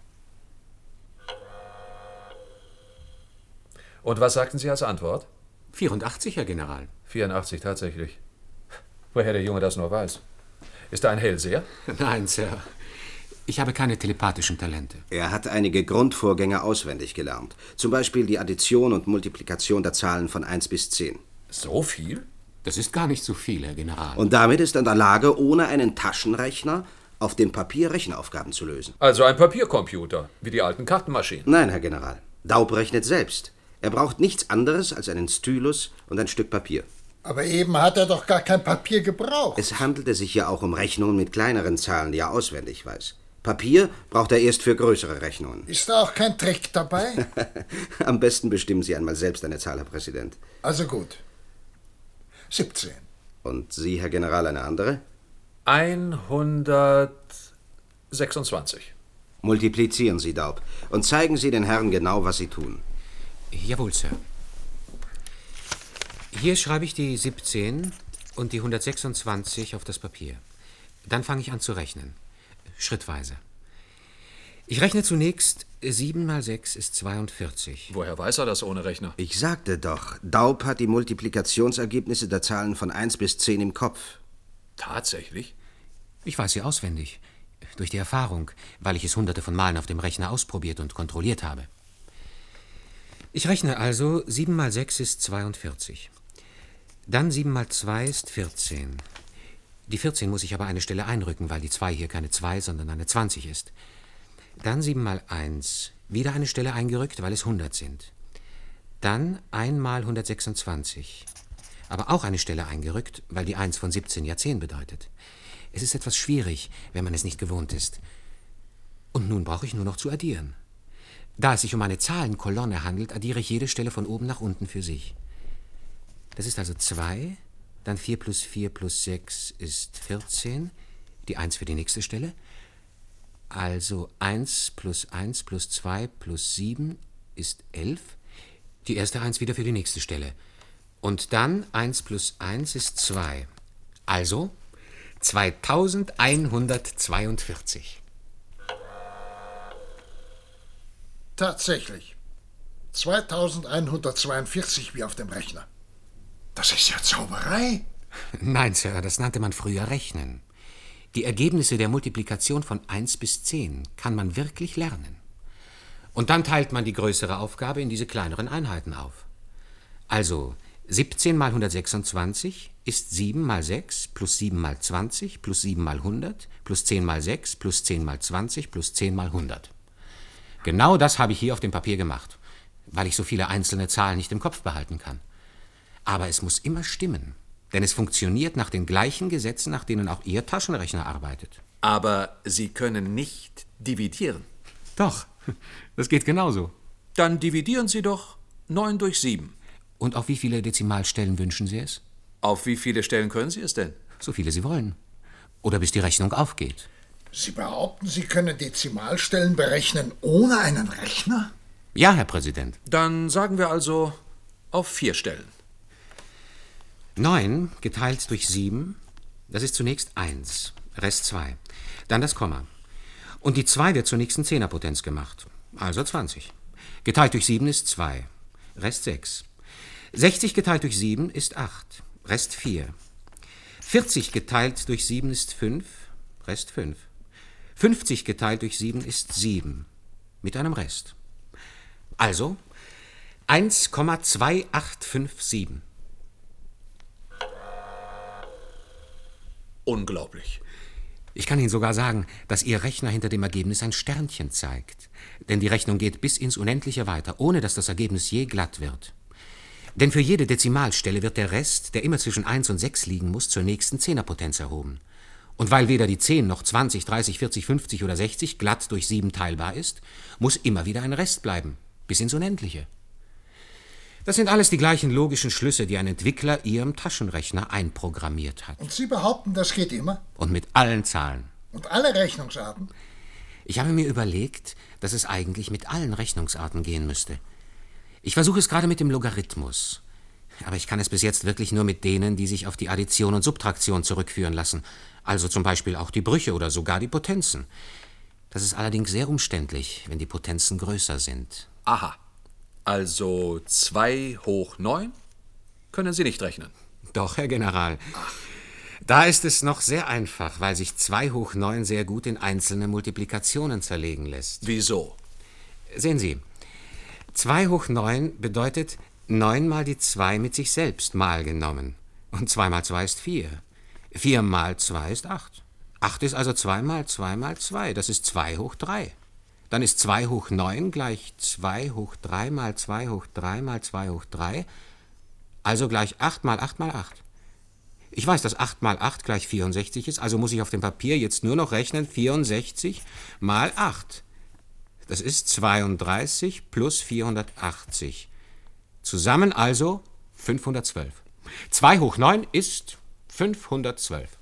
Und was sagten Sie als Antwort? vierundachtzig, Herr General. vierundachtzig tatsächlich. Woher der Junge das nur weiß. Ist er ein Hellseher? Nein, Sir. Ich habe keine telepathischen Talente. Er hat einige Grundvorgänge auswendig gelernt. Zum Beispiel die Addition und Multiplikation der Zahlen von eins bis zehn. So viel? Das ist gar nicht so viel, Herr General. Und damit ist er in der Lage, ohne einen Taschenrechner auf dem Papier Rechenaufgaben zu lösen. Also ein Papiercomputer, wie die alten Kartenmaschinen. Nein, Herr General. Daub rechnet selbst. Er braucht nichts anderes als einen Stylus und ein Stück Papier. Aber eben hat er doch gar kein Papier gebraucht. Es handelte sich ja auch um Rechnungen mit kleineren Zahlen, die er auswendig weiß. Papier braucht er erst für größere Rechnungen. Ist da auch kein Trick dabei? Am besten bestimmen Sie einmal selbst eine Zahl, Herr Präsident. Also gut. siebzehn. Und Sie, Herr General, eine andere? hundertsechsundzwanzig. Multiplizieren Sie, Daub, und zeigen Sie den Herren genau, was Sie tun. Jawohl, Sir. Hier schreibe ich die siebzehn und die hundertsechsundzwanzig auf das Papier. Dann fange ich an zu rechnen. Schrittweise. Ich rechne zunächst, sieben mal sechs ist zweiundvierzig. Woher weiß er das ohne Rechner? Ich sagte doch, Daub hat die Multiplikationsergebnisse der Zahlen von eins bis zehn im Kopf. Tatsächlich? Ich weiß sie auswendig. Durch die Erfahrung, weil ich es hunderte von Malen auf dem Rechner ausprobiert und kontrolliert habe. Ich rechne also, sieben mal sechs ist zweiundvierzig. Dann sieben mal zwei ist vierzehn. Die vierzehn muss ich aber eine Stelle einrücken, weil die zwei hier keine zwei, sondern eine zwanzig ist. Dann sieben mal eins wieder eine Stelle eingerückt, weil es hundert sind. Dann einmal hundertsechsundzwanzig. Aber auch eine Stelle eingerückt, weil die eins von siebzehn ja zehn bedeutet. Es ist etwas schwierig, wenn man es nicht gewohnt ist. Und nun brauche ich nur noch zu addieren. Da es sich um eine Zahlenkolonne handelt, addiere ich jede Stelle von oben nach unten für sich. Das ist also zwei, dann vier plus vier plus sechs ist vierzehn, die eins für die nächste Stelle. Also eins plus eins plus zwei plus sieben ist elf, die erste eins wieder für die nächste Stelle. Und dann eins plus eins ist zwei. Also zweitausendeinhundertzweiundvierzig. Tatsächlich. zweitausendeinhundertzweiundvierzig wie auf dem Rechner. Das ist ja Zauberei. Nein, Sir, das nannte man früher Rechnen. Die Ergebnisse der Multiplikation von eins bis zehn kann man wirklich lernen. Und dann teilt man die größere Aufgabe in diese kleineren Einheiten auf. Also siebzehn mal hundertsechsundzwanzig ist sieben mal sechs plus sieben mal zwanzig plus sieben mal hundert plus zehn mal sechs plus zehn mal zwanzig plus zehn mal hundert. Genau das habe ich hier auf dem Papier gemacht, weil ich so viele einzelne Zahlen nicht im Kopf behalten kann. Aber es muss immer stimmen, denn es funktioniert nach den gleichen Gesetzen, nach denen auch Ihr Taschenrechner arbeitet. Aber Sie können nicht dividieren. Doch, das geht genauso. Dann dividieren Sie doch neun durch sieben. Und auf wie viele Dezimalstellen wünschen Sie es? Auf wie viele Stellen können Sie es denn? So viele Sie wollen. Oder bis die Rechnung aufgeht. Sie behaupten, Sie können Dezimalstellen berechnen ohne einen Rechner? Ja, Herr Präsident. Dann sagen wir also auf vier Stellen. neun geteilt durch sieben, das ist zunächst eins, Rest zwei. Dann das Komma. Und die zwei wird zur nächsten Zehnerpotenz gemacht, also zwanzig. Geteilt durch sieben ist zwei, Rest sechs. sechzig geteilt durch sieben ist acht, Rest vier. vierzig geteilt durch sieben ist fünf, Rest fünf. fünfzig geteilt durch sieben ist sieben, mit einem Rest. Also eins Komma zwei acht fünf sieben. Unglaublich. Ich kann Ihnen sogar sagen, dass Ihr Rechner hinter dem Ergebnis ein Sternchen zeigt. Denn die Rechnung geht bis ins Unendliche weiter, ohne dass das Ergebnis je glatt wird. Denn für jede Dezimalstelle wird der Rest, der immer zwischen eins und sechs liegen muss, zur nächsten Zehnerpotenz erhoben. Und weil weder die zehn noch zwanzig, dreißig, vierzig, fünfzig oder sechzig glatt durch sieben teilbar ist, muss immer wieder ein Rest bleiben, bis ins Unendliche. Das sind alles die gleichen logischen Schlüsse, die ein Entwickler Ihrem Taschenrechner einprogrammiert hat. Und Sie behaupten, das geht immer? Und mit allen Zahlen. Und alle Rechnungsarten? Ich habe mir überlegt, dass es eigentlich mit allen Rechnungsarten gehen müsste. Ich versuche es gerade mit dem Logarithmus. Aber ich kann es bis jetzt wirklich nur mit denen, die sich auf die Addition und Subtraktion zurückführen lassen. Also zum Beispiel auch die Brüche oder sogar die Potenzen. Das ist allerdings sehr umständlich, wenn die Potenzen größer sind. Aha. Also zwei hoch neun können Sie nicht rechnen. Doch, Herr General. Da ist es noch sehr einfach, weil sich zwei hoch neun sehr gut in einzelne Multiplikationen zerlegen lässt. Wieso? Sehen Sie, zwei hoch neun bedeutet neun mal die zwei mit sich selbst mal genommen. Und zwei mal zwei ist vier. vier mal zwei ist acht. acht ist also zwei mal zwei mal zwei. Das ist zwei hoch drei. Dann ist zwei hoch neun gleich zwei hoch drei mal zwei hoch drei mal zwei hoch drei, also gleich acht mal acht mal acht. Ich weiß, dass acht mal acht gleich vierundsechzig ist, also muss ich auf dem Papier jetzt nur noch rechnen vierundsechzig mal acht. Das ist zweiunddreißig plus vierhundertachtzig. Zusammen also fünfhundertzwölf. zwei hoch neun ist fünfhundertzwölf.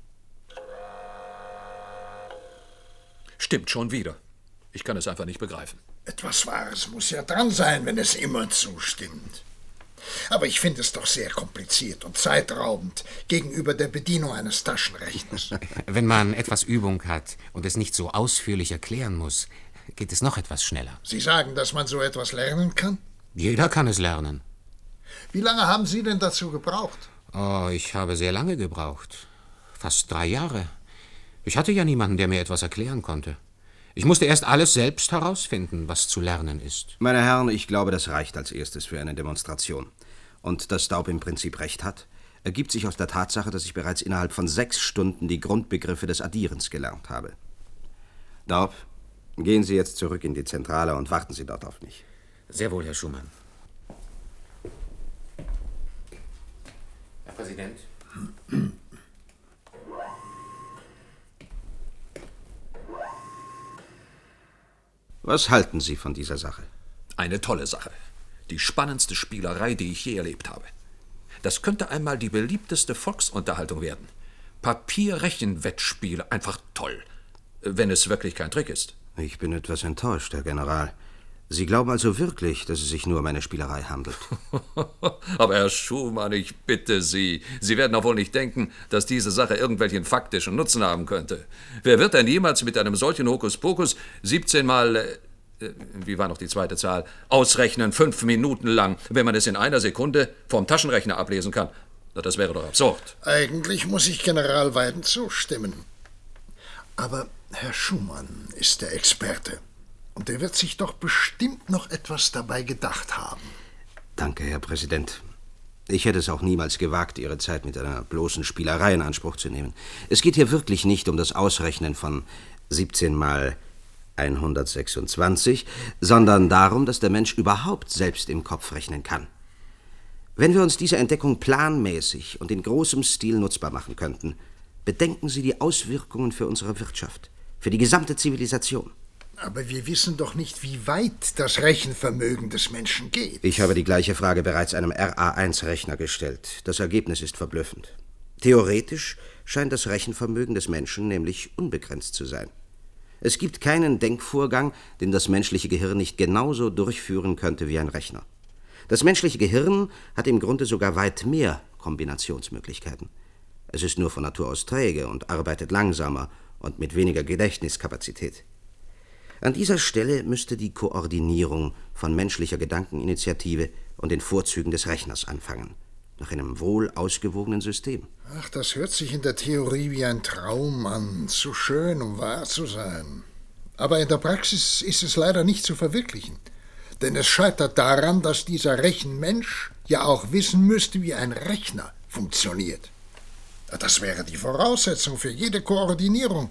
Stimmt schon wieder. Ich kann es einfach nicht begreifen. Etwas Wahres muss ja dran sein, wenn es immer zustimmt. Aber ich finde es doch sehr kompliziert und zeitraubend gegenüber der Bedienung eines Taschenrechners. Wenn man etwas Übung hat und es nicht so ausführlich erklären muss, geht es noch etwas schneller. Sie sagen, dass man so etwas lernen kann? Jeder kann es lernen. Wie lange haben Sie denn dazu gebraucht? Oh, ich habe sehr lange gebraucht. Fast drei Jahre. Ich hatte ja niemanden, der mir etwas erklären konnte. Ich musste erst alles selbst herausfinden, was zu lernen ist. Meine Herren, ich glaube, das reicht als erstes für eine Demonstration. Und dass Daub im Prinzip recht hat, ergibt sich aus der Tatsache, dass ich bereits innerhalb von sechs Stunden die Grundbegriffe des Addierens gelernt habe. Daub, Gehen Sie jetzt zurück in die Zentrale und warten Sie dort auf mich. Sehr wohl, Herr Schumann. Herr Präsident. Was halten Sie von dieser Sache? Eine tolle Sache. Die spannendste Spielerei, die ich je erlebt habe. Das könnte einmal die beliebteste Volksunterhaltung werden. Papier-Rechen-Wettspiel, einfach toll. Wenn es wirklich kein Trick ist. Ich bin etwas enttäuscht, Herr General. Sie glauben also wirklich, dass es sich nur um eine Spielerei handelt? Aber Herr Schumann, ich bitte Sie, Sie werden doch wohl nicht denken, dass diese Sache irgendwelchen faktischen Nutzen haben könnte. Wer wird denn jemals mit einem solchen Hokuspokus siebzehn Mal, äh, wie war noch die zweite Zahl, ausrechnen, fünf Minuten lang, wenn man es in einer Sekunde vom Taschenrechner ablesen kann? Na, das wäre doch absurd. Eigentlich muss ich General Weiden zustimmen. Aber Herr Schumann ist der Experte. Und er wird sich doch bestimmt noch etwas dabei gedacht haben. Danke, Herr Präsident. Ich hätte es auch niemals gewagt, Ihre Zeit mit einer bloßen Spielerei in Anspruch zu nehmen. Es geht hier wirklich nicht um das Ausrechnen von siebzehn mal hundertsechsundzwanzig, sondern darum, dass der Mensch überhaupt selbst im Kopf rechnen kann. Wenn wir uns diese Entdeckung planmäßig und in großem Stil nutzbar machen könnten, bedenken Sie die Auswirkungen für unsere Wirtschaft, für die gesamte Zivilisation. Aber wir wissen doch nicht, wie weit das Rechenvermögen des Menschen geht. Ich habe die gleiche Frage bereits einem R A eins Rechner gestellt. Das Ergebnis ist verblüffend. Theoretisch scheint das Rechenvermögen des Menschen nämlich unbegrenzt zu sein. Es gibt keinen Denkvorgang, den das menschliche Gehirn nicht genauso durchführen könnte wie ein Rechner. Das menschliche Gehirn hat im Grunde sogar weit mehr Kombinationsmöglichkeiten. Es ist nur von Natur aus träge und arbeitet langsamer und mit weniger Gedächtniskapazität. An dieser Stelle müsste die Koordinierung von menschlicher Gedankeninitiative und den Vorzügen des Rechners anfangen, nach einem wohl ausgewogenen System. Ach, das hört sich in der Theorie wie ein Traum an, zu schön, um wahr zu sein. Aber in der Praxis ist es leider nicht zu verwirklichen. Denn es scheitert daran, dass dieser Rechenmensch ja auch wissen müsste, wie ein Rechner funktioniert. Das wäre die Voraussetzung für jede Koordinierung.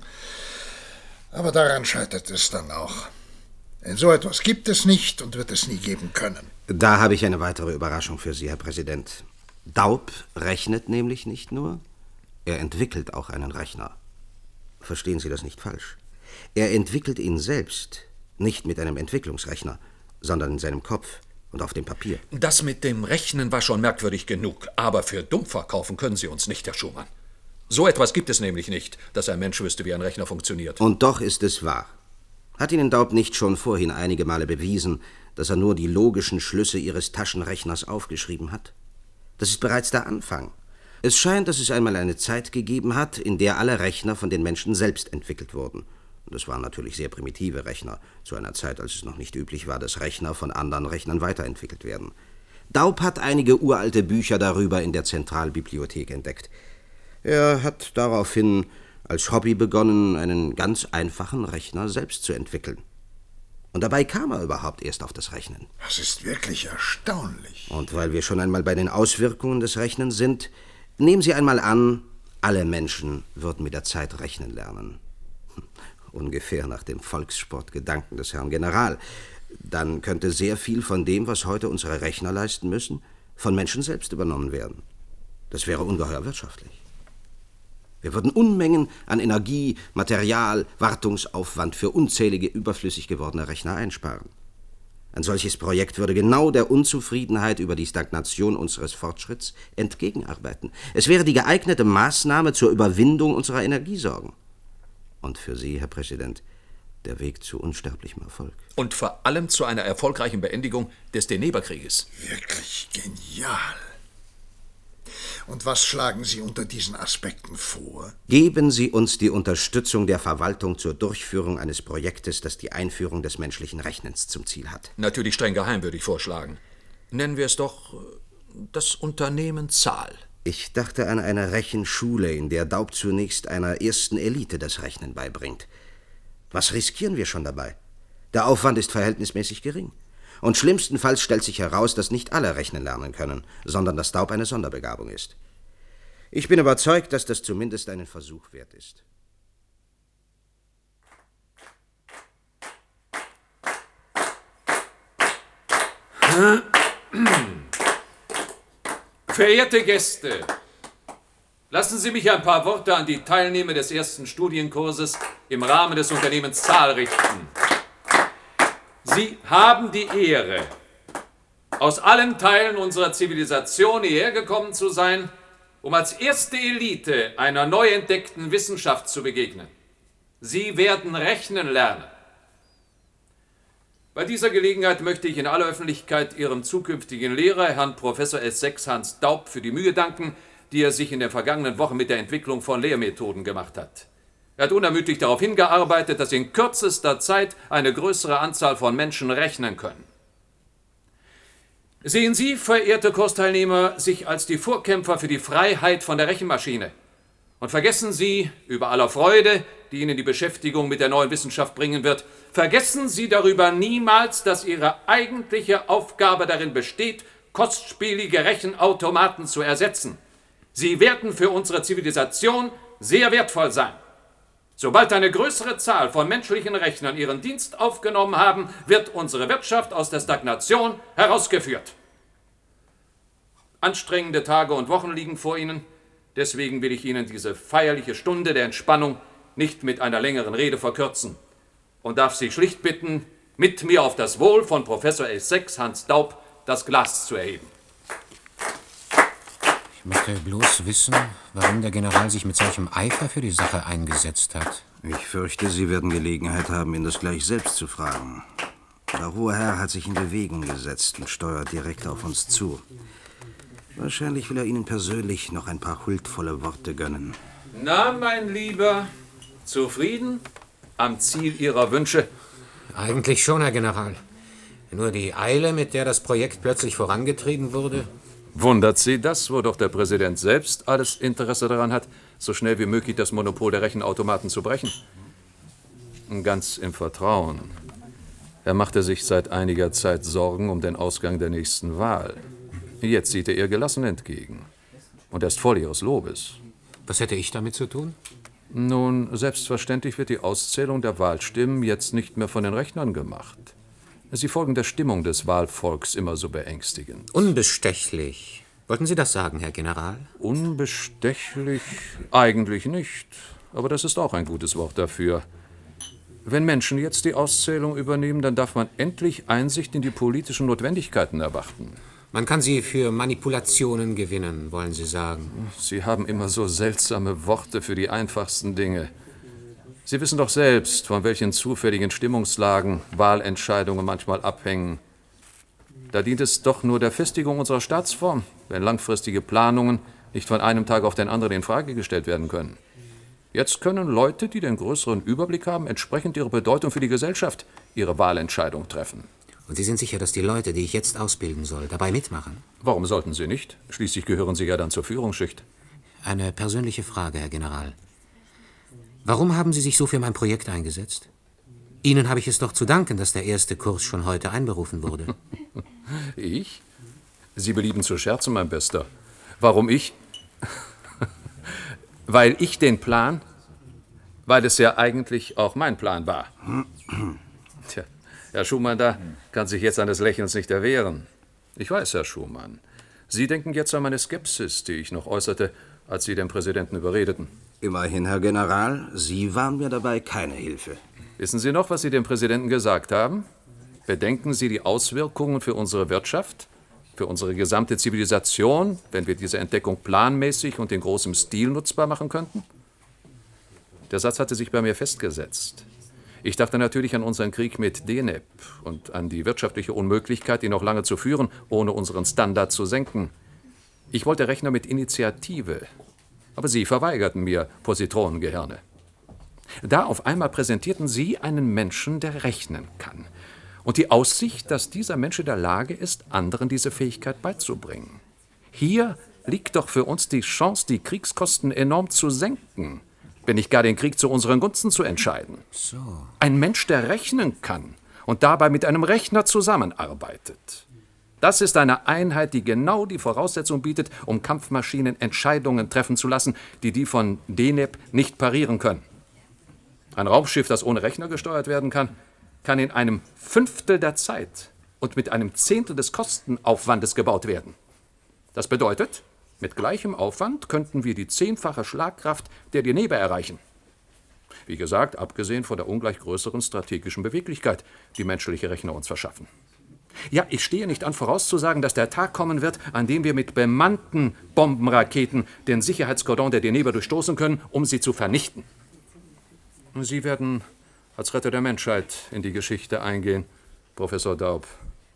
Aber daran scheitert es dann auch. Denn so etwas gibt es nicht und wird es nie geben können. Da habe ich eine weitere Überraschung für Sie, Herr Präsident. Daub rechnet nämlich nicht nur, er entwickelt auch einen Rechner. Verstehen Sie das nicht falsch. Er entwickelt ihn selbst, nicht mit einem Entwicklungsrechner, sondern in seinem Kopf und auf dem Papier. Das mit dem Rechnen war schon merkwürdig genug, aber für dumm verkaufen können Sie uns nicht, Herr Schumann. So etwas gibt es nämlich nicht, dass ein Mensch wüsste, wie ein Rechner funktioniert. Und doch ist es wahr. Hat Ihnen Daub nicht schon vorhin einige Male bewiesen, dass er nur die logischen Schlüsse Ihres Taschenrechners aufgeschrieben hat? Das ist bereits der Anfang. Es scheint, dass es einmal eine Zeit gegeben hat, in der alle Rechner von den Menschen selbst entwickelt wurden. Und das waren natürlich sehr primitive Rechner, zu einer Zeit, als es noch nicht üblich war, dass Rechner von anderen Rechnern weiterentwickelt werden. Daub hat einige uralte Bücher darüber in der Zentralbibliothek entdeckt. Er hat daraufhin als Hobby begonnen, einen ganz einfachen Rechner selbst zu entwickeln. Und dabei kam er überhaupt erst auf das Rechnen. Das ist wirklich erstaunlich. Und weil wir schon einmal bei den Auswirkungen des Rechnens sind, nehmen Sie einmal an, alle Menschen würden mit der Zeit rechnen lernen. Ungefähr nach dem Volkssportgedanken des Herrn General. Dann könnte sehr viel von dem, was heute unsere Rechner leisten müssen, von Menschen selbst übernommen werden. Das wäre ungeheuer wirtschaftlich. Wir würden Unmengen an Energie, Material, Wartungsaufwand für unzählige überflüssig gewordene Rechner einsparen. Ein solches Projekt würde genau der Unzufriedenheit über die Stagnation unseres Fortschritts entgegenarbeiten. Es wäre die geeignete Maßnahme zur Überwindung unserer Energiesorgen. Und für Sie, Herr Präsident, der Weg zu unsterblichem Erfolg. Und vor allem zu einer erfolgreichen Beendigung des Deneberkrieges. Wirklich genial. Und was schlagen Sie unter diesen Aspekten vor? Geben Sie uns die Unterstützung der Verwaltung zur Durchführung eines Projektes, das die Einführung des menschlichen Rechnens zum Ziel hat. Natürlich streng geheim, würde ich vorschlagen. Nennen wir es doch das Unternehmen Zahl. Ich dachte an eine Rechenschule, in der Daub zunächst einer ersten Elite das Rechnen beibringt. Was riskieren wir schon dabei? Der Aufwand ist verhältnismäßig gering. Und schlimmstenfalls stellt sich heraus, dass nicht alle rechnen lernen können, sondern dass Daub eine Sonderbegabung ist. Ich bin überzeugt, dass das zumindest einen Versuch wert ist. Verehrte Gäste, lassen Sie mich ein paar Worte an die Teilnehmer des ersten Studienkurses im Rahmen des Unternehmens Zahl richten. Sie haben die Ehre, aus allen Teilen unserer Zivilisation hierher gekommen zu sein, um als erste Elite einer neu entdeckten Wissenschaft zu begegnen. Sie werden rechnen lernen. Bei dieser Gelegenheit möchte ich in aller Öffentlichkeit Ihrem zukünftigen Lehrer, Herrn Professor S sechs Hans Daub, für die Mühe danken, die er sich in den vergangenen Wochen mit der Entwicklung von Lehrmethoden gemacht hat. Er hat unermüdlich darauf hingearbeitet, dass in kürzester Zeit eine größere Anzahl von Menschen rechnen können. Sehen Sie, verehrte Kursteilnehmer, sich als die Vorkämpfer für die Freiheit von der Rechenmaschine. Und vergessen Sie, über aller Freude, die Ihnen die Beschäftigung mit der neuen Wissenschaft bringen wird, vergessen Sie darüber niemals, dass Ihre eigentliche Aufgabe darin besteht, kostspielige Rechenautomaten zu ersetzen. Sie werden für unsere Zivilisation sehr wertvoll sein. Sobald eine größere Zahl von menschlichen Rechnern ihren Dienst aufgenommen haben, wird unsere Wirtschaft aus der Stagnation herausgeführt. Anstrengende Tage und Wochen liegen vor Ihnen. Deswegen will ich Ihnen diese feierliche Stunde der Entspannung nicht mit einer längeren Rede verkürzen und darf Sie schlicht bitten, mit mir auf das Wohl von Professor S sechs Hans Daub das Glas zu erheben. Ich möchte bloß wissen, warum der General sich mit solchem Eifer für die Sache eingesetzt hat. Ich fürchte, Sie werden Gelegenheit haben, ihn das gleich selbst zu fragen. Der hohe Herr hat sich in Bewegung gesetzt und steuert direkt auf uns zu. Wahrscheinlich will er Ihnen persönlich noch ein paar huldvolle Worte gönnen. Na, mein Lieber, zufrieden am Ziel Ihrer Wünsche? Eigentlich schon, Herr General. Nur die Eile, mit der das Projekt plötzlich vorangetrieben wurde. Wundert Sie das, wo doch der Präsident selbst alles Interesse daran hat, so schnell wie möglich das Monopol der Rechenautomaten zu brechen? Ganz im Vertrauen. Er machte sich seit einiger Zeit Sorgen um den Ausgang der nächsten Wahl. Jetzt sieht er ihr gelassen entgegen. Und er ist voll Ihres Lobes. Was hätte ich damit zu tun? Nun, selbstverständlich wird die Auszählung der Wahlstimmen jetzt nicht mehr von den Rechnern gemacht. Sie folgen der Stimmung des Wahlvolks immer so beängstigend. Unbestechlich. Wollten Sie das sagen, Herr General? Unbestechlich? Eigentlich nicht. Aber das ist auch ein gutes Wort dafür. Wenn Menschen jetzt die Auszählung übernehmen, dann darf man endlich Einsicht in die politischen Notwendigkeiten erwarten. Man kann sie für Manipulationen gewinnen, wollen Sie sagen? Sie haben immer so seltsame Worte für die einfachsten Dinge. Sie wissen doch selbst, von welchen zufälligen Stimmungslagen Wahlentscheidungen manchmal abhängen. Da dient es doch nur der Festigung unserer Staatsform, wenn langfristige Planungen nicht von einem Tag auf den anderen in Frage gestellt werden können. Jetzt können Leute, die den größeren Überblick haben, entsprechend ihrer Bedeutung für die Gesellschaft, ihre Wahlentscheidung treffen. Und Sie sind sicher, dass die Leute, die ich jetzt ausbilden soll, dabei mitmachen? Warum sollten sie nicht? Schließlich gehören sie ja dann zur Führungsschicht. Eine persönliche Frage, Herr General. Warum haben Sie sich so für mein Projekt eingesetzt? Ihnen habe ich es doch zu danken, dass der erste Kurs schon heute einberufen wurde. Ich? Sie belieben zu scherzen, mein Bester. Warum ich? Weil ich den Plan? Weil es ja eigentlich auch mein Plan war. Tja, Herr Schumann da kann sich jetzt eines Lächelns nicht erwehren. Ich weiß, Herr Schumann. Sie denken jetzt an meine Skepsis, die ich noch äußerte, als Sie den Präsidenten überredeten. Immerhin, Herr General, Sie waren mir dabei keine Hilfe. Wissen Sie noch, was Sie dem Präsidenten gesagt haben? Bedenken Sie die Auswirkungen für unsere Wirtschaft, für unsere gesamte Zivilisation, wenn wir diese Entdeckung planmäßig und in großem Stil nutzbar machen könnten? Der Satz hatte sich bei mir festgesetzt. Ich dachte natürlich an unseren Krieg mit D N E P und an die wirtschaftliche Unmöglichkeit, ihn noch lange zu führen, ohne unseren Standard zu senken. Ich wollte Rechner mit Initiative, aber Sie verweigerten mir Positronengehirne. Da auf einmal präsentierten Sie einen Menschen, der rechnen kann. Und die Aussicht, dass dieser Mensch in der Lage ist, anderen diese Fähigkeit beizubringen. Hier liegt doch für uns die Chance, die Kriegskosten enorm zu senken, wenn nicht gar den Krieg zu unseren Gunsten zu entscheiden. So. Ein Mensch, der rechnen kann und dabei mit einem Rechner zusammenarbeitet. Das ist eine Einheit, die genau die Voraussetzung bietet, um Kampfmaschinen Entscheidungen treffen zu lassen, die die von D N E P nicht parieren können. Ein Raumschiff, das ohne Rechner gesteuert werden kann, kann in einem Fünftel der Zeit und mit einem Zehntel des Kostenaufwandes gebaut werden. Das bedeutet, mit gleichem Aufwand könnten wir die zehnfache Schlagkraft der Deneba erreichen. Wie gesagt, abgesehen von der ungleich größeren strategischen Beweglichkeit, die menschliche Rechner uns verschaffen. Ja, ich stehe nicht an, vorauszusagen, dass der Tag kommen wird, an dem wir mit bemannten Bombenraketen den Sicherheitskordon der Deneba durchstoßen können, um sie zu vernichten. Sie werden als Retter der Menschheit in die Geschichte eingehen, Professor Daub.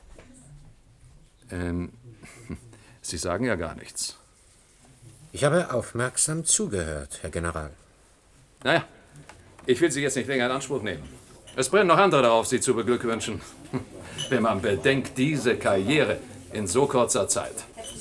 Ähm, Sie sagen ja gar nichts. Ich habe aufmerksam zugehört, Herr General. Naja, ich will Sie jetzt nicht länger in Anspruch nehmen. Es brennen noch andere darauf, Sie zu beglückwünschen. Wenn man bedenkt, diese Karriere in so kurzer Zeit.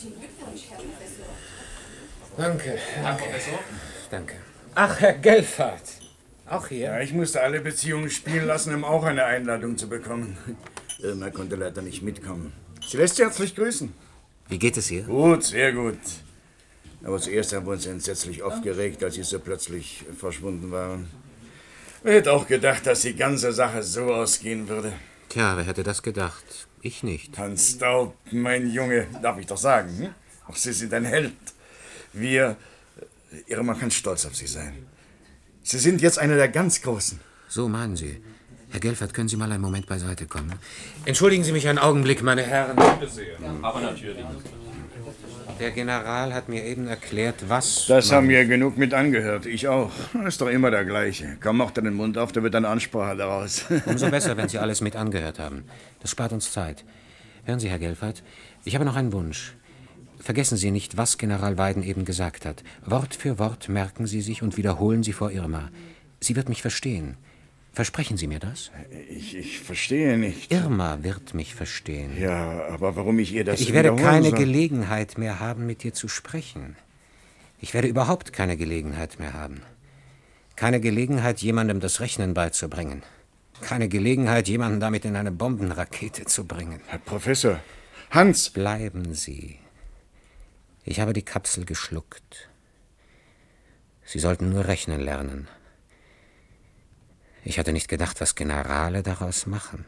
Danke, danke. Danke. Ach, Herr Gelfart. Auch hier? Ja, ich musste alle Beziehungen spielen lassen, um auch eine Einladung zu bekommen. Irma konnte leider nicht mitkommen. Sie lässt Sie herzlich grüßen. Wie geht es ihr? Gut, sehr gut. Aber zuerst haben wir uns entsetzlich aufgeregt, als Sie so plötzlich verschwunden waren. Wer hätte auch gedacht, dass die ganze Sache so ausgehen würde? Tja, wer hätte das gedacht? Ich nicht. Hans Daub, mein Junge, darf ich doch sagen. Hm? Auch Sie sind ein Held. Wir, Irma kann stolz auf Sie sein. Sie sind jetzt einer der ganz Großen. So meinen Sie. Herr Gelfart, können Sie mal einen Moment beiseite kommen? Entschuldigen Sie mich einen Augenblick, meine Herren. Bitte sehr. Aber natürlich. Der General hat mir eben erklärt, was... Das haben wir genug mit angehört. Ich auch. Das ist doch immer der Gleiche. Kaum macht er den Mund auf, da wird eine Ansprache daraus. Umso besser, wenn Sie alles mit angehört haben. Das spart uns Zeit. Hören Sie, Herr Gelfart, ich habe noch einen Wunsch. Vergessen Sie nicht, was General Weiden eben gesagt hat. Wort für Wort merken Sie sich und wiederholen Sie vor Irma. Sie wird mich verstehen. Versprechen Sie mir das? Ich, ich verstehe nicht. Irma wird mich verstehen. Ja, aber warum ich ihr das Ich werde keine soll? Gelegenheit mehr haben, mit ihr zu sprechen. Ich werde überhaupt keine Gelegenheit mehr haben. Keine Gelegenheit, jemandem das Rechnen beizubringen. Keine Gelegenheit, jemanden damit in eine Bombenrakete zu bringen. Herr Professor, Hans! Bleiben Sie. Ich habe die Kapsel geschluckt. Sie sollten nur rechnen lernen. Ich hatte nicht gedacht, was Generale daraus machen.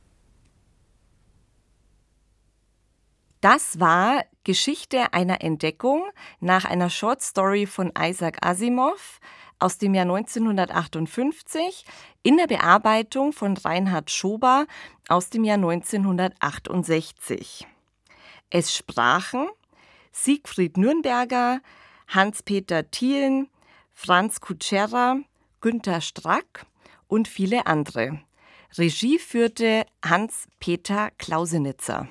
Das war Geschichte einer Entdeckung nach einer Shortstory von Isaac Asimov aus dem Jahr neunzehnhundertachtundfünfzig in der Bearbeitung von Reinhard Schober aus dem Jahr neunzehnhundertachtundsechzig. Es sprachen Siegfried Nürnberger, Hans-Peter Thielen, Franz Kutschera, Günter Strack und viele andere. Regie führte Hans-Peter Klausenitzer.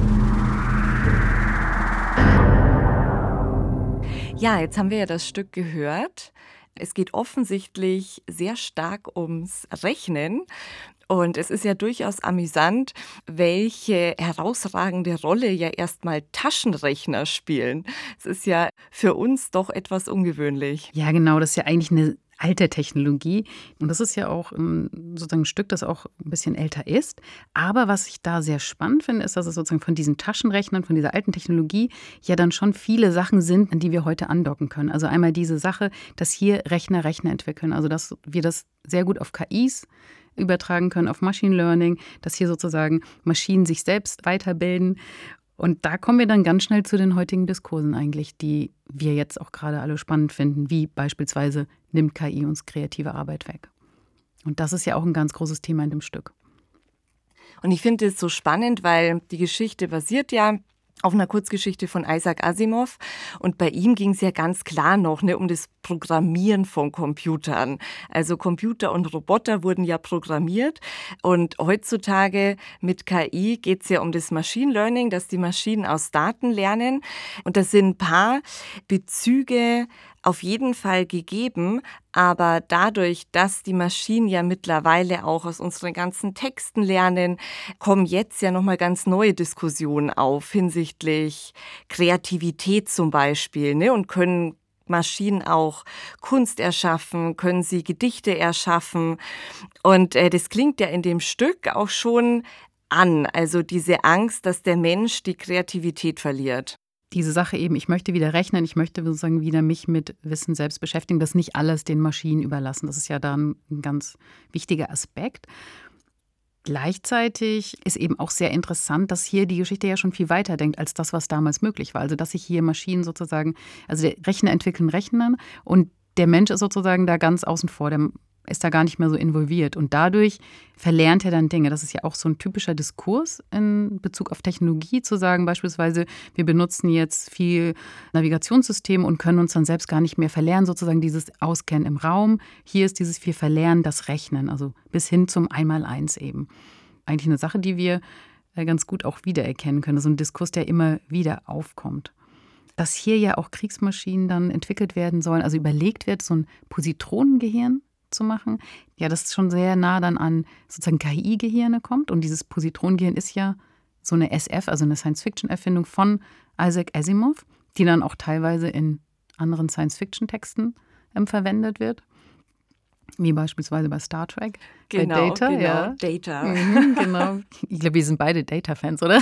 Ja, jetzt haben wir ja das Stück gehört. Es geht offensichtlich sehr stark ums Rechnen. Und es ist ja durchaus amüsant, welche herausragende Rolle ja erstmal Taschenrechner spielen. Es ist ja für uns doch etwas ungewöhnlich. Ja, genau, das ist ja eigentlich eine alte Technologie. Und das ist ja auch sozusagen ein Stück, das auch ein bisschen älter ist. Aber was ich da sehr spannend finde, ist, dass es sozusagen von diesen Taschenrechnern, von dieser alten Technologie ja dann schon viele Sachen sind, an die wir heute andocken können. Also einmal diese Sache, dass hier Rechner Rechner entwickeln. Also dass wir das sehr gut auf K Is übertragen können, auf Machine Learning, dass hier sozusagen Maschinen sich selbst weiterbilden. Und da kommen wir dann ganz schnell zu den heutigen Diskursen eigentlich, die wir jetzt auch gerade alle spannend finden, wie beispielsweise nimmt K I uns kreative Arbeit weg. Und das ist ja auch ein ganz großes Thema in dem Stück. Und ich finde es so spannend, weil die Geschichte basiert ja auf einer Kurzgeschichte von Isaac Asimov. Und bei ihm ging es ja ganz klar noch ne, um das Programmieren von Computern. Also Computer und Roboter wurden ja programmiert. Und heutzutage mit K I geht es ja um das Machine Learning, dass die Maschinen aus Daten lernen. Und das sind ein paar Bezüge auf jeden Fall gegeben, aber dadurch, dass die Maschinen ja mittlerweile auch aus unseren ganzen Texten lernen, kommen jetzt ja nochmal ganz neue Diskussionen auf hinsichtlich Kreativität zum Beispiel, ne? Und können Maschinen auch Kunst erschaffen, können sie Gedichte erschaffen. Und äh, das klingt ja in dem Stück auch schon an, also diese Angst, dass der Mensch die Kreativität verliert. Diese Sache eben, ich möchte wieder rechnen, ich möchte sozusagen wieder mich mit Wissen selbst beschäftigen, das nicht alles den Maschinen überlassen. Das ist ja dann ein ganz wichtiger Aspekt. Gleichzeitig ist eben auch sehr interessant, dass hier die Geschichte ja schon viel weiter denkt als das, was damals möglich war. Also dass sich hier Maschinen sozusagen, also der Rechner entwickeln Rechnern und der Mensch ist sozusagen da ganz außen vor, der ist da gar nicht mehr so involviert. Und dadurch verlernt er dann Dinge. Das ist ja auch so ein typischer Diskurs in Bezug auf Technologie, zu sagen beispielsweise, wir benutzen jetzt viel Navigationssysteme und können uns dann selbst gar nicht mehr verlernen, sozusagen dieses Auskennen im Raum. Hier ist dieses wir verlernen das Rechnen, also bis hin zum Einmaleins eben. Eigentlich eine Sache, die wir ganz gut auch wiedererkennen können. So ein Diskurs, der immer wieder aufkommt. Dass hier ja auch Kriegsmaschinen dann entwickelt werden sollen, also überlegt wird, so ein Positronengehirn zu machen. Ja, das ist schon sehr nah dann an sozusagen K I-Gehirne kommt. Und dieses Positronengehirn ist ja so eine S F, also eine Science-Fiction-Erfindung von Isaac Asimov, die dann auch teilweise in anderen Science-Fiction-Texten ähm, verwendet wird. Wie beispielsweise bei Star Trek. Genau, bei Data. genau, Ja. Data. Mhm, genau. Ich glaube, wir sind beide Data-Fans, oder?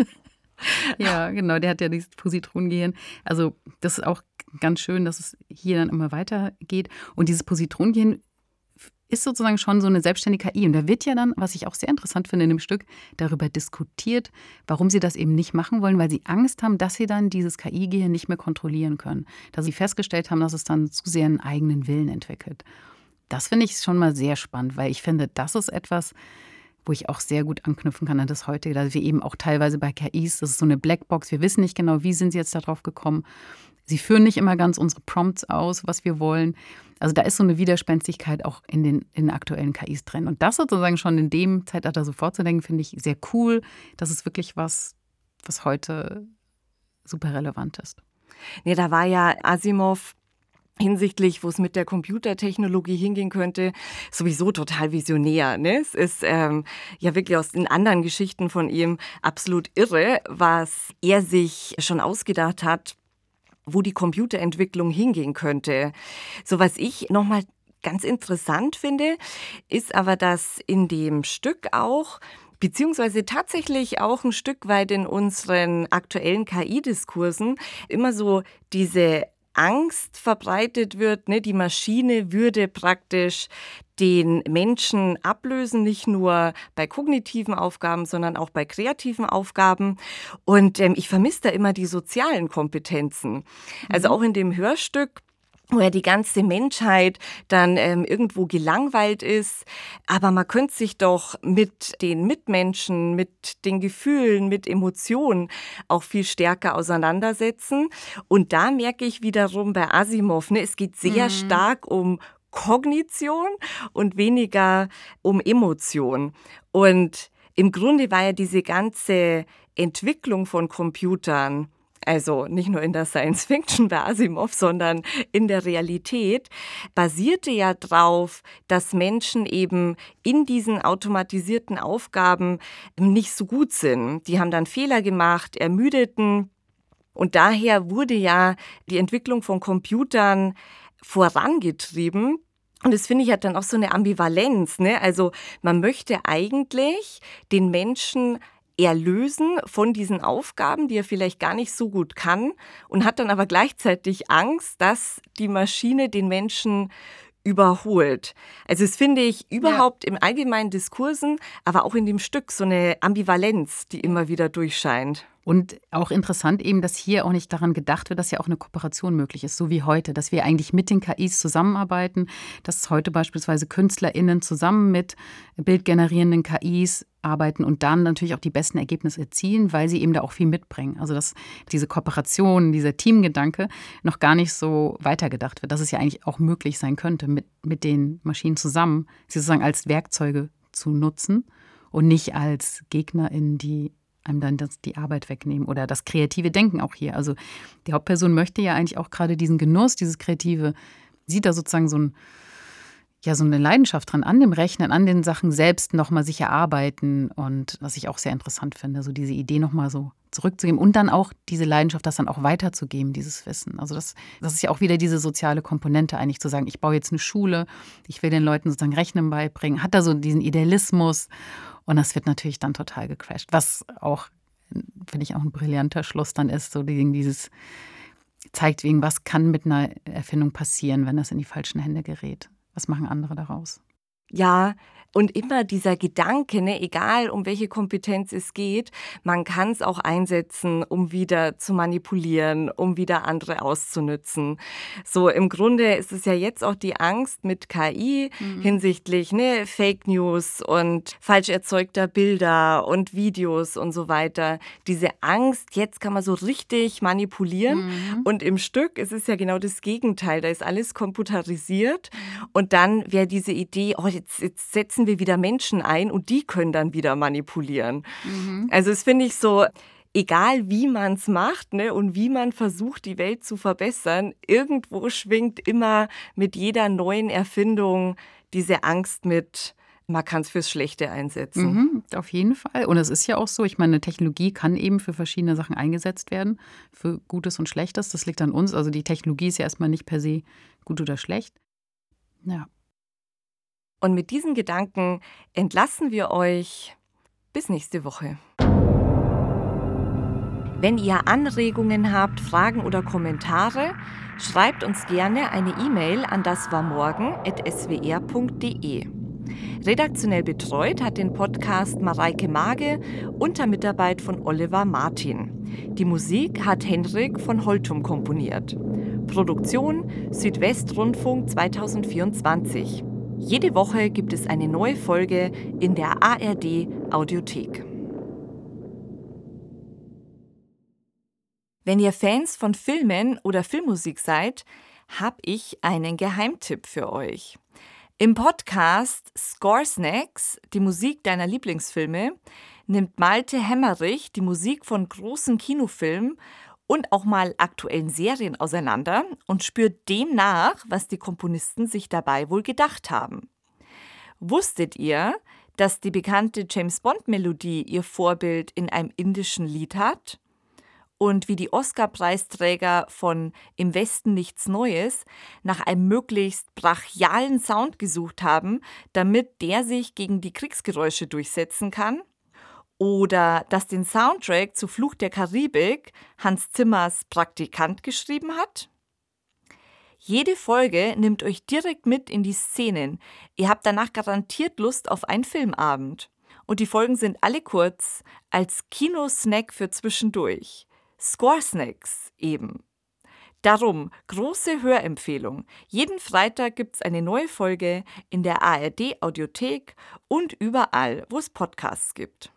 Ja, genau, der hat ja dieses Positronengehirn. Also das ist auch ganz schön, dass es hier dann immer weitergeht. Und dieses Positronengehirn ist sozusagen schon so eine selbstständige K I. Und da wird ja dann, was ich auch sehr interessant finde in dem Stück, darüber diskutiert, warum sie das eben nicht machen wollen, weil sie Angst haben, dass sie dann dieses K I-Gehirn nicht mehr kontrollieren können. Dass sie festgestellt haben, dass es dann zu sehr einen eigenen Willen entwickelt. Das finde ich schon mal sehr spannend, weil ich finde, das ist etwas, wo ich auch sehr gut anknüpfen kann an das heutige, dass wir eben auch teilweise bei K Is, das ist so eine Blackbox, wir wissen nicht genau, wie sind sie jetzt darauf gekommen. Sie führen nicht immer ganz unsere Prompts aus, was wir wollen. Also da ist so eine Widerspenstigkeit auch in den, in den aktuellen K Is drin. Und das sozusagen schon in dem Zeitalter so vorzudenken, finde ich sehr cool. Das ist wirklich was, was heute super relevant ist. Nee, da war ja Asimov hinsichtlich, wo es mit der Computertechnologie hingehen könnte, sowieso total visionär. Ne? Es ist ähm, ja wirklich aus den anderen Geschichten von ihm absolut irre, was er sich schon ausgedacht hat, wo die Computerentwicklung hingehen könnte. So was ich nochmal ganz interessant finde, ist aber, dass in dem Stück auch, beziehungsweise tatsächlich auch ein Stück weit in unseren aktuellen K I-Diskursen, immer so diese Angst verbreitet wird, ne? Die Maschine würde praktisch den Menschen ablösen, nicht nur bei kognitiven Aufgaben, sondern auch bei kreativen Aufgaben. Und ähm, ich vermisse da immer die sozialen Kompetenzen. Also auch in dem Hörstück, wo ja die ganze Menschheit dann ähm, irgendwo gelangweilt ist. Aber man könnte sich doch mit den Mitmenschen, mit den Gefühlen, mit Emotionen auch viel stärker auseinandersetzen. Und da merke ich wiederum bei Asimov, ne, es geht sehr mhm. stark um Kognition und weniger um Emotion. Und im Grunde war ja diese ganze Entwicklung von Computern, also nicht nur in der Science-Fiction bei Asimov, sondern in der Realität, basierte ja drauf, dass Menschen eben in diesen automatisierten Aufgaben nicht so gut sind. Die haben dann Fehler gemacht, ermüdeten. Und daher wurde ja die Entwicklung von Computern vorangetrieben. Und das finde ich hat dann auch so eine Ambivalenz, ne? Also man möchte eigentlich den Menschen erlösen von diesen Aufgaben, die er vielleicht gar nicht so gut kann und hat dann aber gleichzeitig Angst, dass die Maschine den Menschen überholt. Also das finde ich überhaupt ja. im allgemeinen Diskursen, aber auch in dem Stück so eine Ambivalenz, die immer wieder durchscheint. Und auch interessant eben, dass hier auch nicht daran gedacht wird, dass ja auch eine Kooperation möglich ist, so wie heute, dass wir eigentlich mit den K Is zusammenarbeiten, dass heute beispielsweise KünstlerInnen zusammen mit bildgenerierenden K Is arbeiten und dann natürlich auch die besten Ergebnisse erzielen, weil sie eben da auch viel mitbringen. Also dass diese Kooperation, dieser Teamgedanke noch gar nicht so weitergedacht wird, dass es ja eigentlich auch möglich sein könnte, mit, mit den Maschinen zusammen sie sozusagen als Werkzeuge zu nutzen und nicht als GegnerInnen, die einem dann das, die Arbeit wegnehmen oder das kreative Denken auch hier. Also die Hauptperson möchte ja eigentlich auch gerade diesen Genuss, dieses Kreative, sieht da sozusagen so, ein, ja, so eine Leidenschaft dran, an dem Rechnen, an den Sachen selbst nochmal sich erarbeiten und was ich auch sehr interessant finde, so diese Idee nochmal so zurückzugeben und dann auch diese Leidenschaft, das dann auch weiterzugeben, dieses Wissen. Also das, das ist ja auch wieder diese soziale Komponente eigentlich, zu sagen, ich baue jetzt eine Schule, ich will den Leuten sozusagen Rechnen beibringen, hat da so diesen Idealismus. Und das wird natürlich dann total gecrashed. Was auch, finde ich, auch ein brillanter Schluss dann ist, so dieses zeigt, wegen was kann mit einer Erfindung passieren, wenn das in die falschen Hände gerät. Was machen andere daraus? Ja, und immer dieser Gedanke, ne, egal um welche Kompetenz es geht, man kann es auch einsetzen, um wieder zu manipulieren, um wieder andere auszunützen. So im Grunde ist es ja jetzt auch die Angst mit K I mhm. hinsichtlich ne, Fake News und falsch erzeugter Bilder und Videos und so weiter. Diese Angst, jetzt kann man so richtig manipulieren mhm. und im Stück ist es ja genau das Gegenteil. Da ist alles computerisiert und dann wäre diese Idee, oh, jetzt, jetzt setzen wir wieder Menschen ein und die können dann wieder manipulieren. Mhm. Also das finde ich so, egal wie man es macht ne, und wie man versucht, die Welt zu verbessern, irgendwo schwingt immer mit jeder neuen Erfindung diese Angst mit, man kann es fürs Schlechte einsetzen. Mhm, auf jeden Fall. Und es ist ja auch so, ich meine, Technologie kann eben für verschiedene Sachen eingesetzt werden, für Gutes und Schlechtes. Das liegt an uns. Also die Technologie ist ja erstmal nicht per se gut oder schlecht. Ja. Und mit diesen Gedanken entlassen wir euch bis nächste Woche. Wenn ihr Anregungen habt, Fragen oder Kommentare, schreibt uns gerne eine E-Mail an daswarmorgen at s w r punkt d e. Redaktionell betreut hat den Podcast Mareike Mage unter Mitarbeit von Oliver Martin. Die Musik hat Henrik von Holtum komponiert. Produktion Südwestrundfunk zweitausendvierundzwanzig. Jede Woche gibt es eine neue Folge in der A R D Audiothek. Wenn ihr Fans von Filmen oder Filmmusik seid, habe ich einen Geheimtipp für euch. Im Podcast Score Snacks, die Musik deiner Lieblingsfilme, nimmt Malte Hemmerich die Musik von großen Kinofilmen und auch mal aktuellen Serien auseinander und spürt dem nach, was die Komponisten sich dabei wohl gedacht haben. Wusstet ihr, dass die bekannte James-Bond-Melodie ihr Vorbild in einem indischen Lied hat? Und wie die Oscar-Preisträger von Im Westen nichts Neues nach einem möglichst brachialen Sound gesucht haben, damit der sich gegen die Kriegsgeräusche durchsetzen kann? Oder dass den Soundtrack zu Fluch der Karibik Hans Zimmers Praktikant geschrieben hat? Jede Folge nimmt euch direkt mit in die Szenen. Ihr habt danach garantiert Lust auf einen Filmabend. Und die Folgen sind alle kurz, als Kinosnack für zwischendurch. Score Snacks eben. Darum große Hörempfehlung. Jeden Freitag gibt's eine neue Folge in der A R D Audiothek und überall, wo es Podcasts gibt.